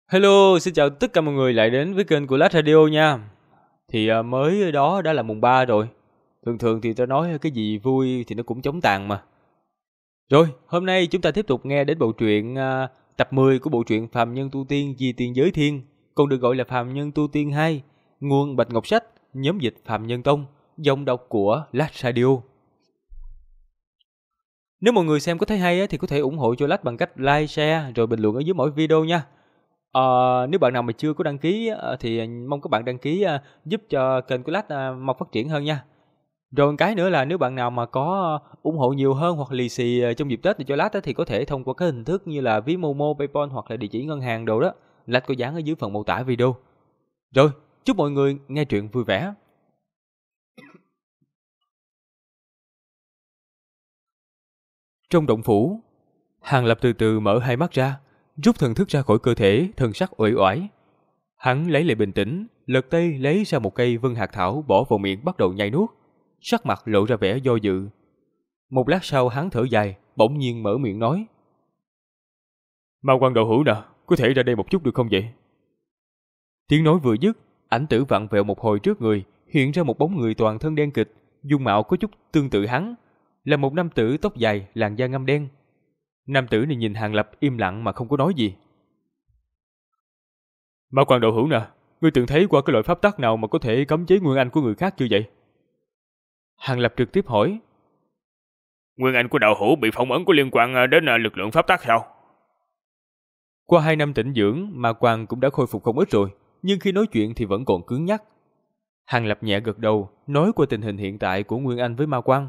Hello, xin chào tất cả mọi người lại đến với kênh của Lát Radio nha. Mới đó đã là mùng 3 rồi. Thường thường thì tôi nói cái gì vui thì nó cũng chóng tàn mà. Rồi, hôm nay chúng ta tiếp tục nghe đến bộ truyện tập 10 của bộ truyện Phàm Nhân Tu Tiên Di Tiên Giới Thiên, còn được gọi là Phàm Nhân Tu Tiên 2, nguồn Bạch Ngọc Sách, nhóm dịch Phàm Nhân Tông, giọng đọc của Lát Radio. Nếu mọi người xem có thấy hay thì có thể ủng hộ cho Lát bằng cách like, share rồi bình luận ở dưới mỗi video nha. Nếu bạn nào mà chưa có đăng ký thì mong các bạn đăng ký giúp cho kênh của Lách mau phát triển hơn nha. Rồi một cái nữa là nếu bạn nào mà có ủng hộ nhiều hơn hoặc lì xì trong dịp Tết thì cho Lách thì có thể thông qua các hình thức như là ví Momo, PayPal hoặc là địa chỉ ngân hàng đồ đó. Lách có dán ở dưới phần mô tả video. Rồi, chúc mọi người nghe truyện vui vẻ. Trong động phủ, Hàng Lập từ từ mở hai mắt ra, rút thần thức ra khỏi cơ thể, thần sắc uể oải. Hắn lấy lại bình tĩnh, lật tay lấy ra một cây vân hạt thảo bỏ vào miệng bắt đầu nhai nuốt, sắc mặt lộ ra vẻ do dự. Một lát sau hắn thở dài, bỗng nhiên mở miệng nói: "Ma Quan đạo hữu nè, có thể ra đây một chút được không vậy?" Tiếng nói vừa dứt, ảnh tử vặn vẹo một hồi trước người, hiện ra một bóng người toàn thân đen kịt, dung mạo có chút tương tự hắn, là một nam tử tóc dài, làn da ngăm đen. Nam tử này nhìn Hàng Lập im lặng mà không có nói gì. "Ma Quan đạo hữu nè, ngươi từng thấy qua cái loại pháp tắc nào mà có thể cấm chế nguyên anh của người khác chưa vậy?" Hàng Lập trực tiếp hỏi. Nguyên anh của đạo hữu bị phong ấn có liên quan đến lực lượng pháp tắc sao? Qua 2 năm tĩnh dưỡng, Ma Quan cũng đã khôi phục không ít rồi, nhưng khi nói chuyện thì vẫn còn cứng nhắc. Hàng Lập nhẹ gật đầu, nói qua tình hình hiện tại của Nguyên Anh với Ma Quan.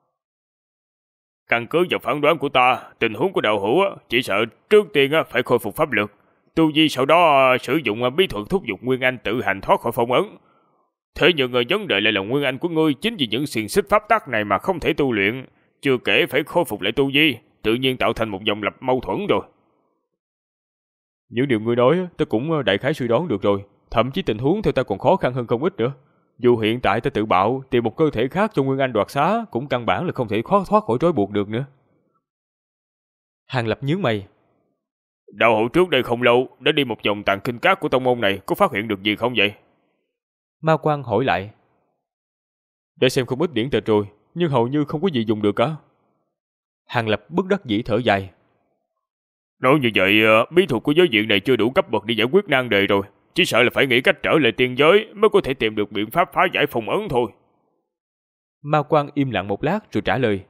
Căn cứ vào phán đoán của ta, tình huống của đạo hữu chỉ sợ trước tiên phải khôi phục pháp lực, tu vi sau đó sử dụng bí thuật thúc giục Nguyên Anh tự hành thoát khỏi phong ấn. Thế nhưng vấn đề lại là Nguyên Anh của ngươi chính vì những xiềng xích pháp tắc này mà không thể tu luyện, chưa kể phải khôi phục lại tu vi, tự nhiên tạo thành một vòng lặp mâu thuẫn rồi. Những điều ngươi nói ta cũng đại khái suy đoán được rồi, thậm chí tình huống theo ta còn khó khăn hơn không ít nữa. Dù hiện tại ta tự bạo tìm một cơ thể khác cho Nguyên Anh đoạt xá cũng căn bản là không thể khó thoát khỏi trói buộc được nữa. Hàng Lập nhướng mày. Đạo hữu trước đây không lâu đã đi một vòng tàng kinh các của tông môn này, có phát hiện được gì không vậy? Ma Quan hỏi lại. Đã xem không ít điển tịch rồi, nhưng hầu như không có gì dùng được cả. Hàng Lập bất đắc dĩ thở dài. Nói như vậy, bí thuật của giới diện này chưa đủ cấp bậc để giải quyết nan đề rồi. Chỉ sợ là phải nghĩ cách trở lại tiên giới mới có thể tìm được biện pháp phá giải phong ấn thôi. Ma Quan im lặng một lát rồi trả lời.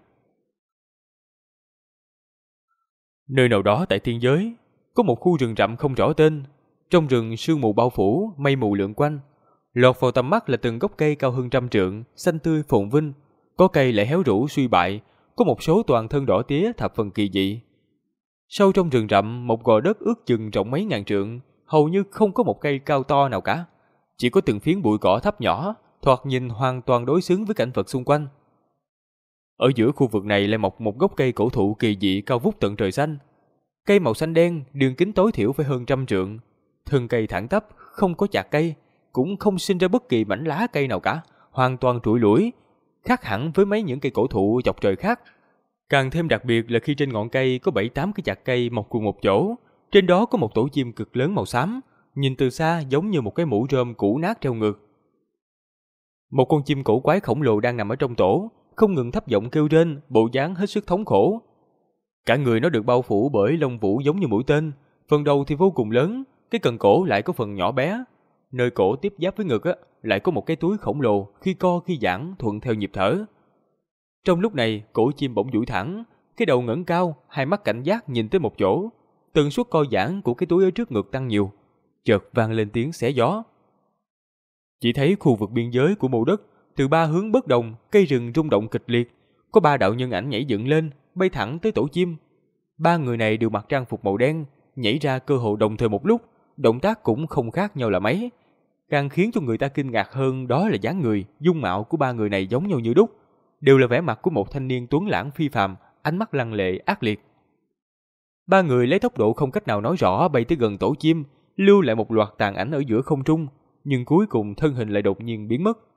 Nơi nào đó tại tiên giới, có một khu rừng rậm không rõ tên. Trong rừng sương mù bao phủ, mây mù lượn quanh. Lọt vào tầm mắt là từng gốc cây cao hơn 100 trượng, xanh tươi phồn vinh. Có cây lại héo rũ suy bại, có một số toàn thân đỏ tía thập phần kỳ dị. Sâu trong rừng rậm, một gò đất ước chừng rộng mấy ngàn trượng, hầu như không có một cây cao to nào cả. Chỉ có từng phiến bụi cỏ thấp nhỏ, thoạt nhìn hoàn toàn đối xứng với cảnh vật xung quanh. Ở giữa khu vực này lại mọc một gốc cây cổ thụ kỳ dị cao vút tận trời xanh. Cây màu xanh đen, đường kính tối thiểu phải hơn 100 trượng. Thân cây thẳng tắp, không có chạc cây, cũng không sinh ra bất kỳ mảnh lá cây nào cả, hoàn toàn trụi lủi, khác hẳn với mấy những cây cổ thụ dọc trời khác. Càng thêm đặc biệt là khi trên ngọn cây có 7-8 cái chạc cây mọc cùng một chỗ, trên đó có một tổ chim cực lớn màu xám, nhìn từ xa giống như một cái mũ rơm cũ nát treo ngược. Một con chim cổ quái khổng lồ đang nằm ở trong tổ, không ngừng thấp giọng kêu rên, bộ dáng hết sức thống khổ. Cả người nó được bao phủ bởi lông vũ giống như mũi tên, phần đầu thì vô cùng lớn, cái cần cổ lại có phần nhỏ bé. Nơi cổ tiếp giáp với ngực lại có một cái túi khổng lồ, khi co khi giãn thuận theo nhịp thở. Trong lúc này, cổ chim bỗng duỗi thẳng, cái đầu ngẩng cao, hai mắt cảnh giác nhìn tới một chỗ. Tần suất co giãn của cái túi ở trước ngực tăng nhiều, chợt vang lên tiếng xé gió. Chỉ thấy khu vực biên giới của mộ đất, từ 3 hướng bất đồng, cây rừng rung động kịch liệt, có 3 đạo nhân ảnh nhảy dựng lên, bay thẳng tới tổ chim. 3 người này đều mặc trang phục màu đen, nhảy ra cơ hồ đồng thời một lúc, động tác cũng không khác nhau là mấy. Càng khiến cho người ta kinh ngạc hơn đó là dáng người, dung mạo của 3 người này giống nhau như đúc, đều là vẻ mặt của một thanh niên tuấn lãng phi phàm, ánh mắt lăng lệ ác liệt. 3 người lấy tốc độ không cách nào nói rõ bay tới gần tổ chim, lưu lại một loạt tàn ảnh ở giữa không trung, nhưng cuối cùng thân hình lại đột nhiên biến mất.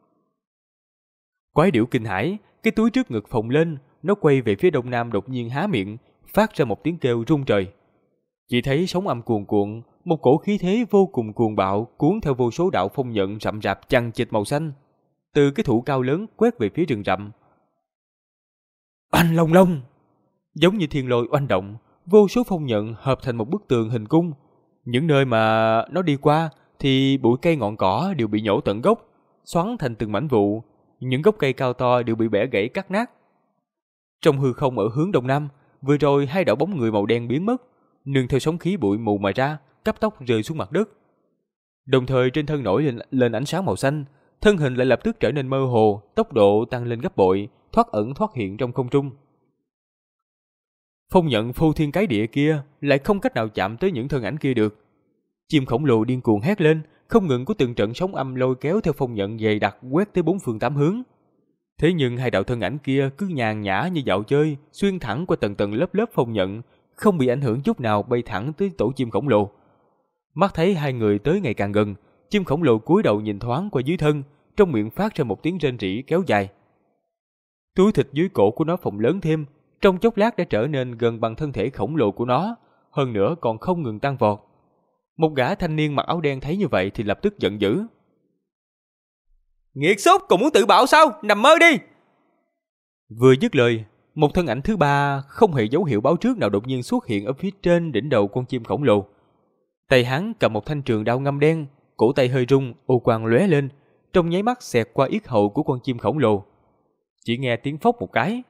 Quái điểu kinh hãi, cái túi trước ngực phồng lên, nó quay về phía đông nam đột nhiên há miệng, phát ra một tiếng kêu rung trời. Chỉ thấy sóng âm cuồn cuộn, một cổ khí thế vô cùng cuồng bạo cuốn theo vô số đạo phong nhận rậm rạp chằng chịt màu xanh, từ cái thủ cao lớn quét về phía rừng rậm. Oanh long long, giống như thiên lôi oanh động, vô số phong nhận hợp thành một bức tường hình cung. Những nơi mà nó đi qua thì bụi cây ngọn cỏ đều bị nhổ tận gốc, xoắn thành từng mảnh vụn. Những gốc cây cao to đều bị bẻ gãy cắt nát. Trong hư không ở hướng đông nam, vừa rồi hai đạo bóng người màu đen biến mất, nương theo sóng khí bụi mù mà ra, cấp tốc rơi xuống mặt đất. Đồng thời trên thân nổi lên ánh sáng màu xanh, thân hình lại lập tức trở nên mơ hồ, tốc độ tăng lên gấp bội, thoát ẩn thoát hiện trong không trung. Phong nhận phô thiên cái địa kia lại không cách nào chạm tới những thân ảnh kia được. Chim khổng lồ điên cuồng hét lên, không ngừng có từng trận sóng âm lôi kéo theo phong nhận dày đặc quét tới bốn phương tám hướng. Thế nhưng hai đạo thân ảnh kia cứ nhàn nhã như dạo chơi, xuyên thẳng qua tầng tầng lớp lớp phong nhận, không bị ảnh hưởng chút nào, bay thẳng tới tổ chim khổng lồ. Mắt thấy hai người tới ngày càng gần, chim khổng lồ cúi đầu nhìn thoáng qua dưới thân, trong miệng phát ra một tiếng rên rỉ kéo dài. Túi thịt dưới cổ của nó phồng lớn thêm, trong chốc lát đã trở nên gần bằng thân thể khổng lồ của nó, hơn nữa còn không ngừng tăng vọt. Một gã thanh niên mặc áo đen thấy như vậy thì lập tức giận dữ. Nghiệt xúc, còn muốn tự bạo sao? Nằm mơ đi! Vừa dứt lời, một thân ảnh thứ ba không hề dấu hiệu báo trước nào đột nhiên xuất hiện ở phía trên đỉnh đầu con chim khổng lồ. Tay hắn cầm một thanh trường đao ngăm đen, cổ tay hơi rung, ô quang lóe lên, trong nháy mắt xẹt qua yết hầu của con chim khổng lồ. Chỉ nghe tiếng phốc một cái.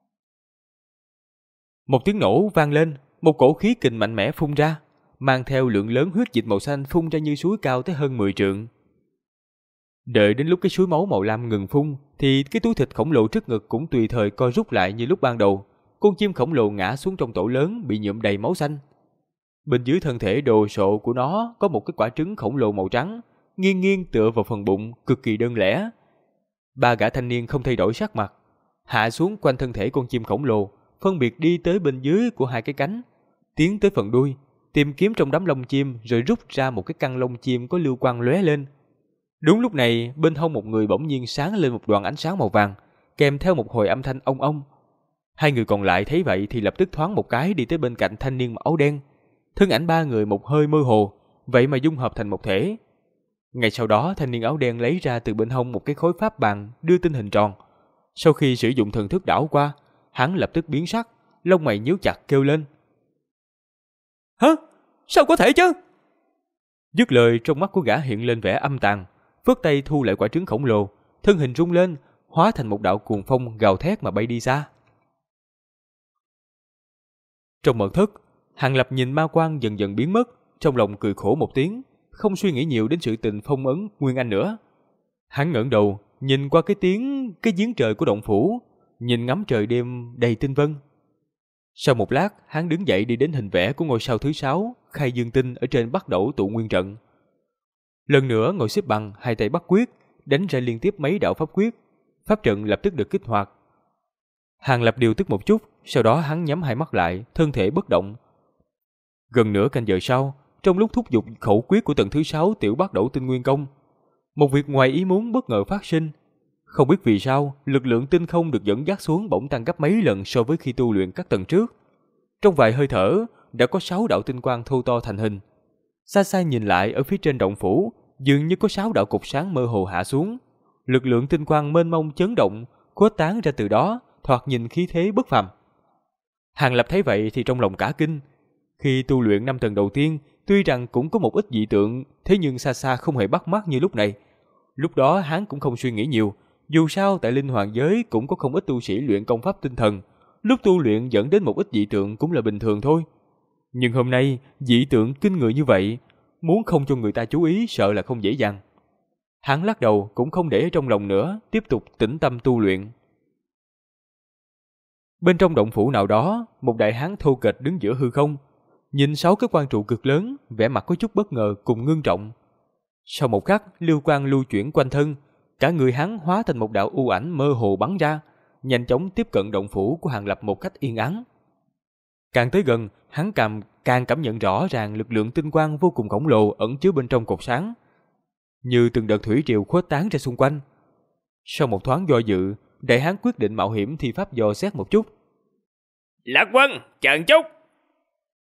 Một tiếng nổ vang lên, một cổ khí kình mạnh mẽ phun ra, mang theo lượng lớn huyết dịch màu xanh phun ra như suối cao tới hơn 10 trượng. Đợi đến lúc cái suối máu màu lam ngừng phun, thì cái túi thịt khổng lồ trước ngực cũng tùy thời co rút lại như lúc ban đầu. Con chim khổng lồ ngã xuống trong tổ lớn bị nhuộm đầy máu xanh. Bên dưới thân thể đồ sộ của nó có một cái quả trứng khổng lồ màu trắng, nghiêng nghiêng tựa vào phần bụng, cực kỳ đơn lẻ. Ba gã thanh niên không thay đổi sắc mặt, hạ xuống quanh thân thể con chim khổng lồ, phân biệt đi tới bên dưới của hai cái cánh, tiến tới phần đuôi, tìm kiếm trong đám lông chim rồi rút ra một cái căn lông chim có lưu quang lóe lên. Đúng lúc này, bên hông một người bỗng nhiên sáng lên một đoàn ánh sáng màu vàng, kèm theo một hồi âm thanh ong ong. Hai người còn lại thấy vậy thì lập tức thoáng một cái đi tới bên cạnh thanh niên mặc áo đen. Thân ảnh ba người một hơi mơ hồ, vậy mà dung hợp thành một thể. Ngay sau đó, thanh niên áo đen lấy ra từ bên hông một cái khối pháp bằng đưa tinh hình tròn. Sau khi sử dụng thần thức đảo qua, hắn lập tức biến sắc, lông mày nhíu chặt kêu lên. Hả? Sao có thể chứ? Dứt lời, trong mắt của gã hiện lên vẻ âm tàn, phất tay thu lại quả trứng khổng lồ, thân hình rung lên, hóa thành một đạo cuồng phong gào thét mà bay đi xa. Trong mật thất, Hàng Lập nhìn ma quang dần dần biến mất, trong lòng cười khổ một tiếng, không suy nghĩ nhiều đến sự tình phong ấn Nguyên Anh nữa. Hắn ngẩng đầu, nhìn qua cái giếng trời của động phủ, nhìn ngắm trời đêm đầy tinh vân. Sau một lát, hắn đứng dậy đi đến hình vẽ của ngôi sao thứ 6, khai dương tinh ở trên Bắc Đẩu tụ nguyên trận. Lần nữa ngồi xếp bằng, hai tay bắt quyết, đánh ra liên tiếp mấy đạo pháp quyết, pháp trận lập tức được kích hoạt. Hàng Lập điều tức một chút, sau đó hắn nhắm hai mắt lại, thân thể bất động. Gần nửa canh giờ sau, trong lúc thúc giục khẩu quyết của tầng thứ 6 tiểu Bắc Đẩu tinh nguyên công, một việc ngoài ý muốn bất ngờ phát sinh. Không biết vì sao, lực lượng tinh không được dẫn dắt xuống bỗng tăng gấp mấy lần so với khi tu luyện các tầng trước. Trong vài hơi thở, đã có 6 đạo tinh quang thô to thành hình. Xa xa nhìn lại ở phía trên động phủ, dường như có 6 đạo cục sáng mơ hồ hạ xuống. Lực lượng tinh quang mênh mông chấn động, khuếch tán ra từ đó, thoạt nhìn khí thế bất phàm. Hàng Lập thấy vậy thì trong lòng cả kinh. Khi tu luyện 5 tầng đầu tiên, tuy rằng cũng có một ít dị tượng, thế nhưng xa xa không hề bắt mắt như lúc này. Lúc đó hắn cũng không suy nghĩ nhiều, dù sao tại Linh Hoàng giới cũng có không ít tu sĩ luyện công pháp tinh thần, lúc tu luyện dẫn đến một ít dị tượng cũng là bình thường thôi. Nhưng hôm nay, dị tượng kinh người như vậy, muốn không cho người ta chú ý sợ là không dễ dàng. Hắn lắc đầu cũng không để trong lòng nữa, tiếp tục tĩnh tâm tu luyện. Bên trong động phủ nào đó, một đại hán thô kệch đứng giữa hư không, nhìn 6 cái quan trụ cực lớn, vẻ mặt có chút bất ngờ cùng ngưng trọng. Sau một khắc, lưu quang lưu chuyển quanh thân, cả người hắn hóa thành một đạo u ảnh mơ hồ bắn ra, nhanh chóng tiếp cận động phủ của Hàng Lập một cách yên ắng. Càng tới gần, hắn càng cảm nhận rõ ràng lực lượng tinh quang vô cùng khổng lồ ẩn chứa bên trong cột sáng, như từng đợt thủy triều khuếch tán ra xung quanh. Sau một thoáng do dự, đại hán quyết định mạo hiểm thi pháp dò xét một chút. Lạc Quân, chờ chút!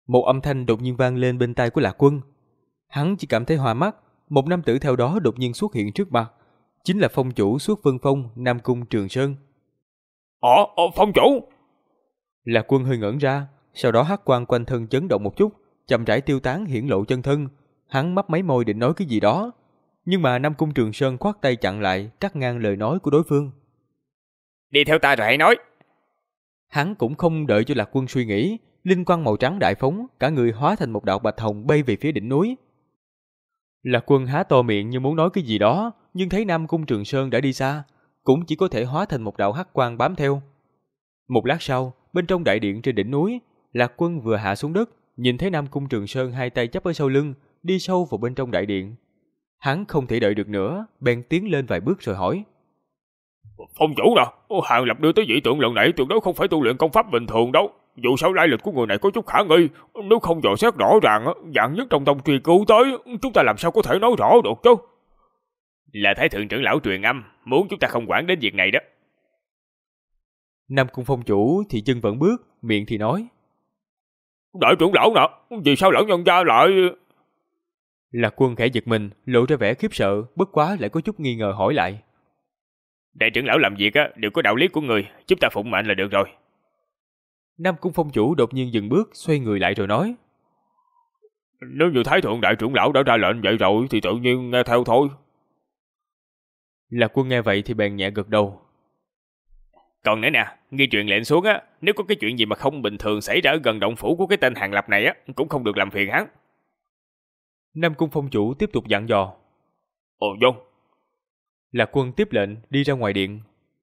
Một âm thanh đột nhiên vang lên bên tai của Lạc Quân. Hắn chỉ cảm thấy hoa mắt, một nam tử theo đó đột nhiên xuất hiện trước mặt, chính là phong chủ Xuất Vân Phong, Nam Cung Trường Sơn. Phong chủ! Lạc Quân hơi ngẩn ra, sau đó hắc quang quanh thân chấn động một chút, chậm rãi tiêu tán hiển lộ chân thân. Hắn mấp máy môi định nói cái gì đó, nhưng mà Nam Cung Trường Sơn khoát tay chặn lại, cắt ngang lời nói của đối phương. Đi theo ta rồi hãy nói. Hắn cũng không đợi cho Lạc Quân suy nghĩ, linh quang màu trắng đại phóng, cả người hóa thành một đạo bạch hồng bay về phía đỉnh núi. Lạc Quân há to miệng như muốn nói cái gì đó, nhưng thấy Nam Cung Trường Sơn đã đi xa, cũng chỉ có thể hóa thành một đạo hắc quang bám theo. Một lát sau, bên trong đại điện trên đỉnh núi, Lạc Quân vừa hạ xuống đất, nhìn thấy Nam Cung Trường Sơn hai tay chắp ở sau lưng, đi sâu vào bên trong đại điện. Hắn không thể đợi được nữa, bèn tiến lên vài bước rồi hỏi. Phong chủ nè, Hàng Lập đưa tới dị tượng lần này tuyệt đối không phải tu luyện công pháp bình thường đâu. Dù sao lai lịch của người này có chút khả nghi, nếu không dò xét rõ ràng, dạng nhất trong tông truy cứu tới, chúng ta làm sao có thể nói rõ được chứ? Là Thái Thượng trưởng lão truyền âm, muốn chúng ta không quản đến việc này đó. Nam Cung Phong chủ thì chân vẫn bước, miệng thì nói. Đại trưởng lão nè, vì sao lão nhân gia lại... Lạc Quân khẽ giật mình, lộ ra vẻ khiếp sợ, bất quá lại có chút nghi ngờ hỏi lại. Đại trưởng lão làm việc đều có đạo lý của người, chúng ta phụng mệnh là được rồi. Nam Cung Phong chủ đột nhiên dừng bước, xoay người lại rồi nói. Nếu như Thái Thượng đại trưởng lão đã ra lệnh vậy rồi thì tự nhiên nghe theo thôi. Lạc Quân nghe vậy thì bèn nhẹ gật đầu. Còn nữa nè, ghi truyền lệnh xuống nếu có cái chuyện gì mà không bình thường xảy ra ở gần động phủ của cái tên Hàng Lập này cũng không được làm phiền hắn. Nam Cung Phong chủ tiếp tục dặn dò. Vâng. Lạc Quân tiếp lệnh đi ra ngoài điện.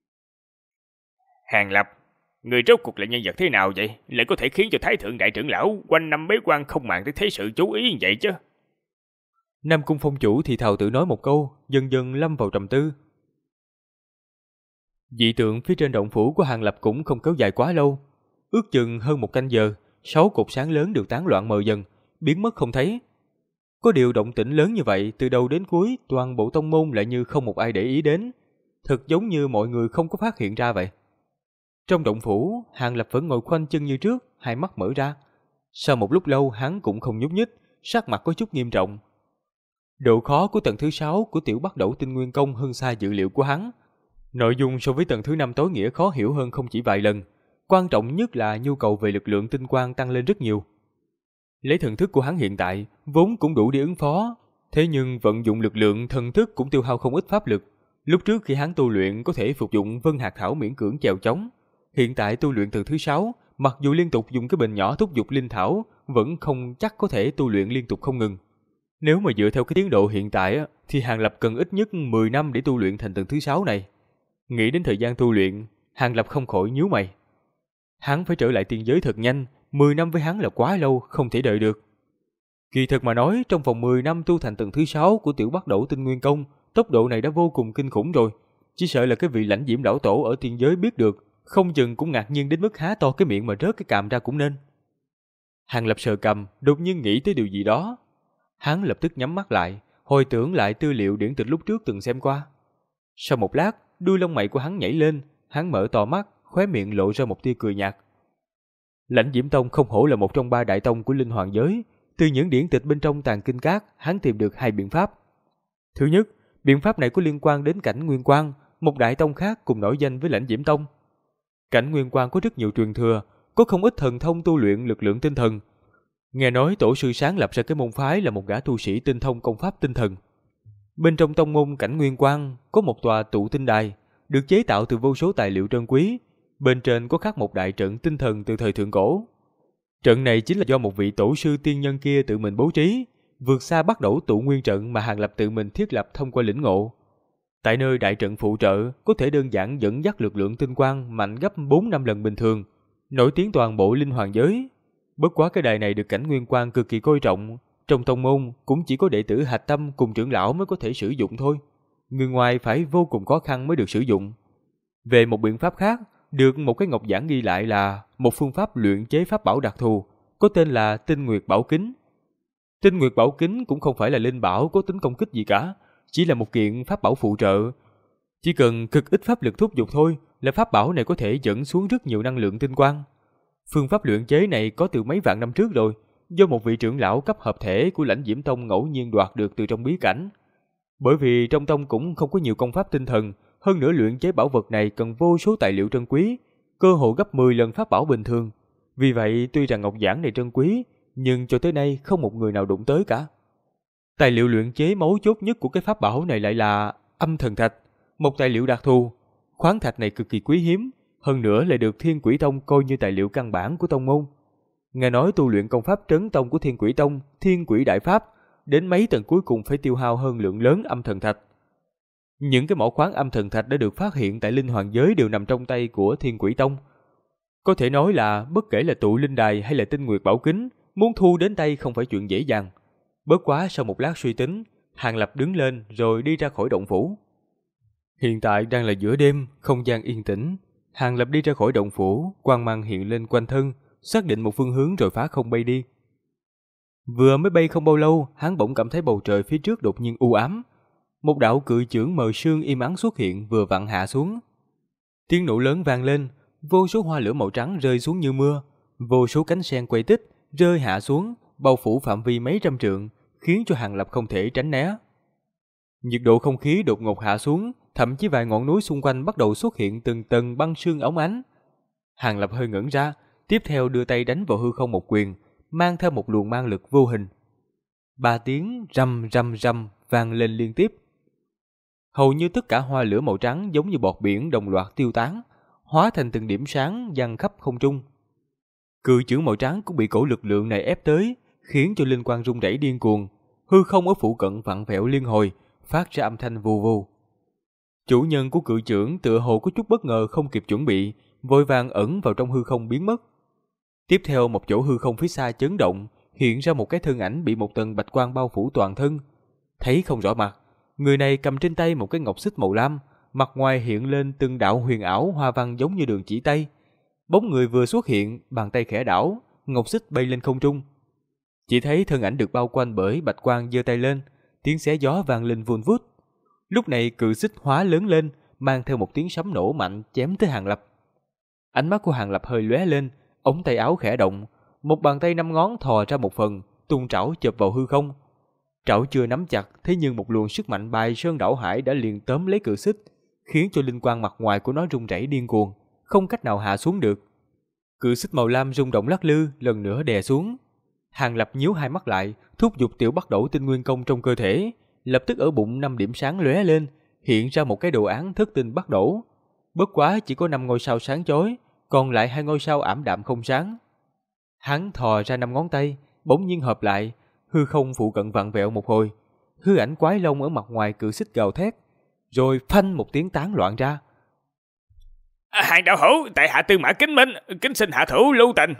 Hàng Lập, người rốt cuộc là nhân vật thế nào vậy? Lại có thể khiến cho Thái Thượng đại trưởng lão quanh năm bế quan không màng tới thế sự chú ý như vậy chứ? Nam Cung Phong chủ thì thào tự nói một câu, dần dần lâm vào trầm tư. Dị tượng phía trên động phủ của Hàng Lập cũng không kéo dài quá lâu. Ước chừng hơn một canh giờ, 6 cột sáng lớn đều tán loạn mờ dần, biến mất không thấy. Có điều động tĩnh lớn như vậy, từ đầu đến cuối, toàn bộ tông môn lại như không một ai để ý đến. Thật giống như mọi người không có phát hiện ra vậy. Trong động phủ, Hàng Lập vẫn ngồi khoanh chân như trước, hai mắt mở ra. Sau một lúc lâu hắn cũng không nhúc nhích, sắc mặt có chút nghiêm trọng. Độ khó của tầng thứ 6 của tiểu Bắc Đẩu Tinh Nguyên Công hơn xa dự liệu của hắn. Nội dung so với tầng thứ 5 tối nghĩa khó hiểu hơn không chỉ vài lần. Quan trọng nhất là nhu cầu về lực lượng tinh quang tăng lên rất nhiều. Lấy thần thức của hắn hiện tại, vốn cũng đủ để ứng phó. Thế nhưng vận dụng lực lượng thần thức cũng tiêu hao không ít pháp lực. Lúc trước khi hắn tu luyện có thể phục dụng Vân Hạt Thảo miễn cưỡng chèo chống. Hiện tại tu luyện tầng thứ 6, mặc dù liên tục dùng cái bình nhỏ thúc dục linh thảo, vẫn không chắc có thể tu luyện liên tục không ngừng. Nếu mà dựa theo cái tiến độ hiện tại thì Hàng Lập cần ít nhất 10 năm để tu luyện thành tầng thứ 6 này. Nghĩ đến thời gian tu luyện, Hàng Lập không khỏi nhíu mày. Hắn phải trở lại tiên giới thật nhanh, 10 năm với hắn là quá lâu, không thể đợi được. Kỳ thật mà nói, trong vòng 10 năm tu thành tầng thứ 6 của tiểu Bắc Đẩu Tinh Nguyên Công, tốc độ này đã vô cùng kinh khủng rồi. Chỉ sợ là cái vị Lãnh Diễm lão tổ ở tiên giới biết được, không chừng cũng ngạc nhiên đến mức há to cái miệng mà rớt cái cằm ra cũng nên. Hàng Lập sờ cằm, đột nhiên nghĩ tới điều gì đó. Hắn lập tức nhắm mắt lại, hồi tưởng lại tư liệu điển tịch lúc trước từng xem qua. Sau một lát, đuôi lông mày của hắn nhảy lên, hắn mở to mắt, khóe miệng lộ ra một tia cười nhạt. Lãnh Diễm Tông không hổ là một trong 3 đại tông của linh hoàng giới. Từ những điển tịch bên trong tàng kinh các, hắn tìm được 2 biện pháp. Thứ nhất, biện pháp này có liên quan đến Cảnh Nguyên Quang, một đại tông khác cùng nổi danh với Lãnh Diễm Tông. Cảnh Nguyên Quang có rất nhiều truyền thừa, có không ít thần thông tu luyện lực lượng tinh thần. Nghe nói tổ sư sáng lập ra cái môn phái là một gã tu sĩ tinh thông công pháp tinh thần. Bên trong tông môn Cảnh Nguyên Quang có một tòa tụ tinh đài, được chế tạo từ vô số tài liệu trân quý. Bên trên có khắc một đại trận tinh thần từ thời thượng cổ. Trận này chính là do một vị tổ sư tiên nhân kia tự mình bố trí, vượt xa Bắc Đẩu tụ nguyên trận mà Hàng Lập tự mình thiết lập thông qua lĩnh ngộ. Tại nơi đại trận phụ trợ có thể đơn giản dẫn dắt lực lượng tinh quang mạnh gấp 4-5 lần bình thường, nổi tiếng toàn bộ linh hoàng giới. Bất quá cái đài này được Cảnh Nguyên Quang cực kỳ coi trọng, trong tông môn cũng chỉ có đệ tử hạch tâm cùng trưởng lão mới có thể sử dụng thôi. Người ngoài phải vô cùng khó khăn mới được sử dụng. Về một biện pháp khác, được một cái ngọc giản ghi lại là một phương pháp luyện chế pháp bảo đặc thù, có tên là Tinh Nguyệt Bảo Kính. Tinh Nguyệt Bảo Kính cũng không phải là linh bảo có tính công kích gì cả, chỉ là một kiện pháp bảo phụ trợ. Chỉ cần cực ít pháp lực thúc giục thôi là pháp bảo này có thể dẫn xuống rất nhiều năng lượng tinh quang. Phương pháp luyện chế này có từ mấy vạn năm trước rồi, do một vị trưởng lão cấp hợp thể của Lãnh Diễm Tông ngẫu nhiên đoạt được từ trong bí cảnh. Bởi vì trong tông cũng không có nhiều công pháp tinh thần, hơn nữa luyện chế bảo vật này cần vô số tài liệu trân quý, cơ hội gấp 10 lần pháp bảo bình thường. Vì vậy, tuy rằng ngọc giản này trân quý, nhưng cho tới nay không một người nào đụng tới cả. Tài liệu luyện chế mấu chốt nhất của cái pháp bảo này lại là âm thần thạch, một tài liệu đặc thù. Khoáng thạch này cực kỳ quý hiếm, hơn nữa lại được Thiên Quỷ Tông coi như tài liệu căn bản của tông môn. Nghe nói tu luyện công pháp trấn tông của Thiên Quỷ Tông, Thiên Quỷ Đại Pháp, đến mấy tầng cuối cùng phải tiêu hao hơn lượng lớn âm thần thạch. Những cái mỏ khoáng âm thần thạch đã được phát hiện tại Linh Hoàng giới đều nằm trong tay của Thiên Quỷ Tông. Có thể nói là bất kể là tụ linh đài hay là tinh nguyệt bảo kính, muốn thu đến tay không phải chuyện dễ dàng. Bất quá sau một lát suy tính, Hàng Lập đứng lên rồi đi ra khỏi động phủ. Hiện tại đang là giữa đêm, không gian yên tĩnh. Hàng Lập đi ra khỏi động phủ, quang mang hiện lên quanh thân, xác định một phương hướng rồi phá không bay đi. Vừa mới bay không bao lâu, hắn bỗng cảm thấy bầu trời phía trước đột nhiên u ám. Một đạo cự chưởng mờ sương im ắng xuất hiện vừa vặn hạ xuống. Tiếng nổ lớn vang lên, vô số hoa lửa màu trắng rơi xuống như mưa, vô số cánh sen quay tích rơi hạ xuống, bao phủ phạm vi mấy trăm trượng, khiến cho Hàng Lập không thể tránh né. Nhiệt độ không khí đột ngột hạ xuống, thậm chí vài ngọn núi xung quanh bắt đầu xuất hiện từng tầng băng sương óng ánh. Hàng Lập hơi ngẩn ra, tiếp theo đưa tay đánh vào hư không một quyền, mang theo một luồng mang lực vô hình. 3 tiếng rầm rầm rầm vang lên liên tiếp. Hầu như tất cả hoa lửa màu trắng giống như bọt biển đồng loạt tiêu tán, hóa thành từng điểm sáng văng khắp không trung. Cự chưởng màu trắng cũng bị cổ lực lượng này ép tới, khiến cho linh quang rung rẩy điên cuồng, hư không ở phụ cận vặn vẹo liên hồi, phát ra âm thanh vù vù. Chủ nhân của cự chưởng tựa hồ có chút bất ngờ không kịp chuẩn bị, vội vàng ẩn vào trong hư không biến mất. Tiếp theo một chỗ hư không phía xa chấn động, hiện ra một cái thân ảnh bị một tầng bạch quang bao phủ toàn thân. Thấy không rõ mặt, người này cầm trên tay một cái ngọc xích màu lam, mặt ngoài hiện lên từng đạo huyền ảo hoa văn giống như đường chỉ tay. Bóng người vừa xuất hiện, bàn tay khẽ đảo, ngọc xích bay lên không trung. Chỉ thấy thân ảnh được bao quanh bởi bạch quang giơ tay lên, tiếng xé gió vang lên vun vút. Lúc này cự xích hóa lớn lên, mang theo một tiếng sấm nổ mạnh chém tới Hàng Lập. Ánh mắt của Hàng Lập hơi lóe lên, ống tay áo khẽ động, một bàn tay 5 ngón thò ra một phần, tung trảo chộp vào hư không. Trảo chưa nắm chặt, thế nhưng một luồng sức mạnh bài sơn đảo hải đã liền tóm lấy cự xích, khiến cho linh quang mặt ngoài của nó rung rẩy điên cuồng, không cách nào hạ xuống được. Cự xích màu lam rung động lắc lư, lần nữa đè xuống. Hàng Lập nhíu hai mắt lại, thúc giục tiểu bắt đẩu tinh nguyên công trong cơ thể, lập tức ở bụng 5 điểm sáng lóe lên, hiện ra một cái đồ án thất tinh bắt đẩu. Bất quá chỉ có 5 ngôi sao sáng chói, còn lại 2 ngôi sao ảm đạm không sáng. Hắn thò ra 5 ngón tay, bỗng nhiên hợp lại, hư không phụ cận vặn vẹo một hồi, hư ảnh quái long ở mặt ngoài cự xích gào thét, rồi phanh một tiếng tán loạn ra. Hàng đạo hữu, tại hạ Tư Mã Kính Minh, kính xin hạ thủ lưu tình.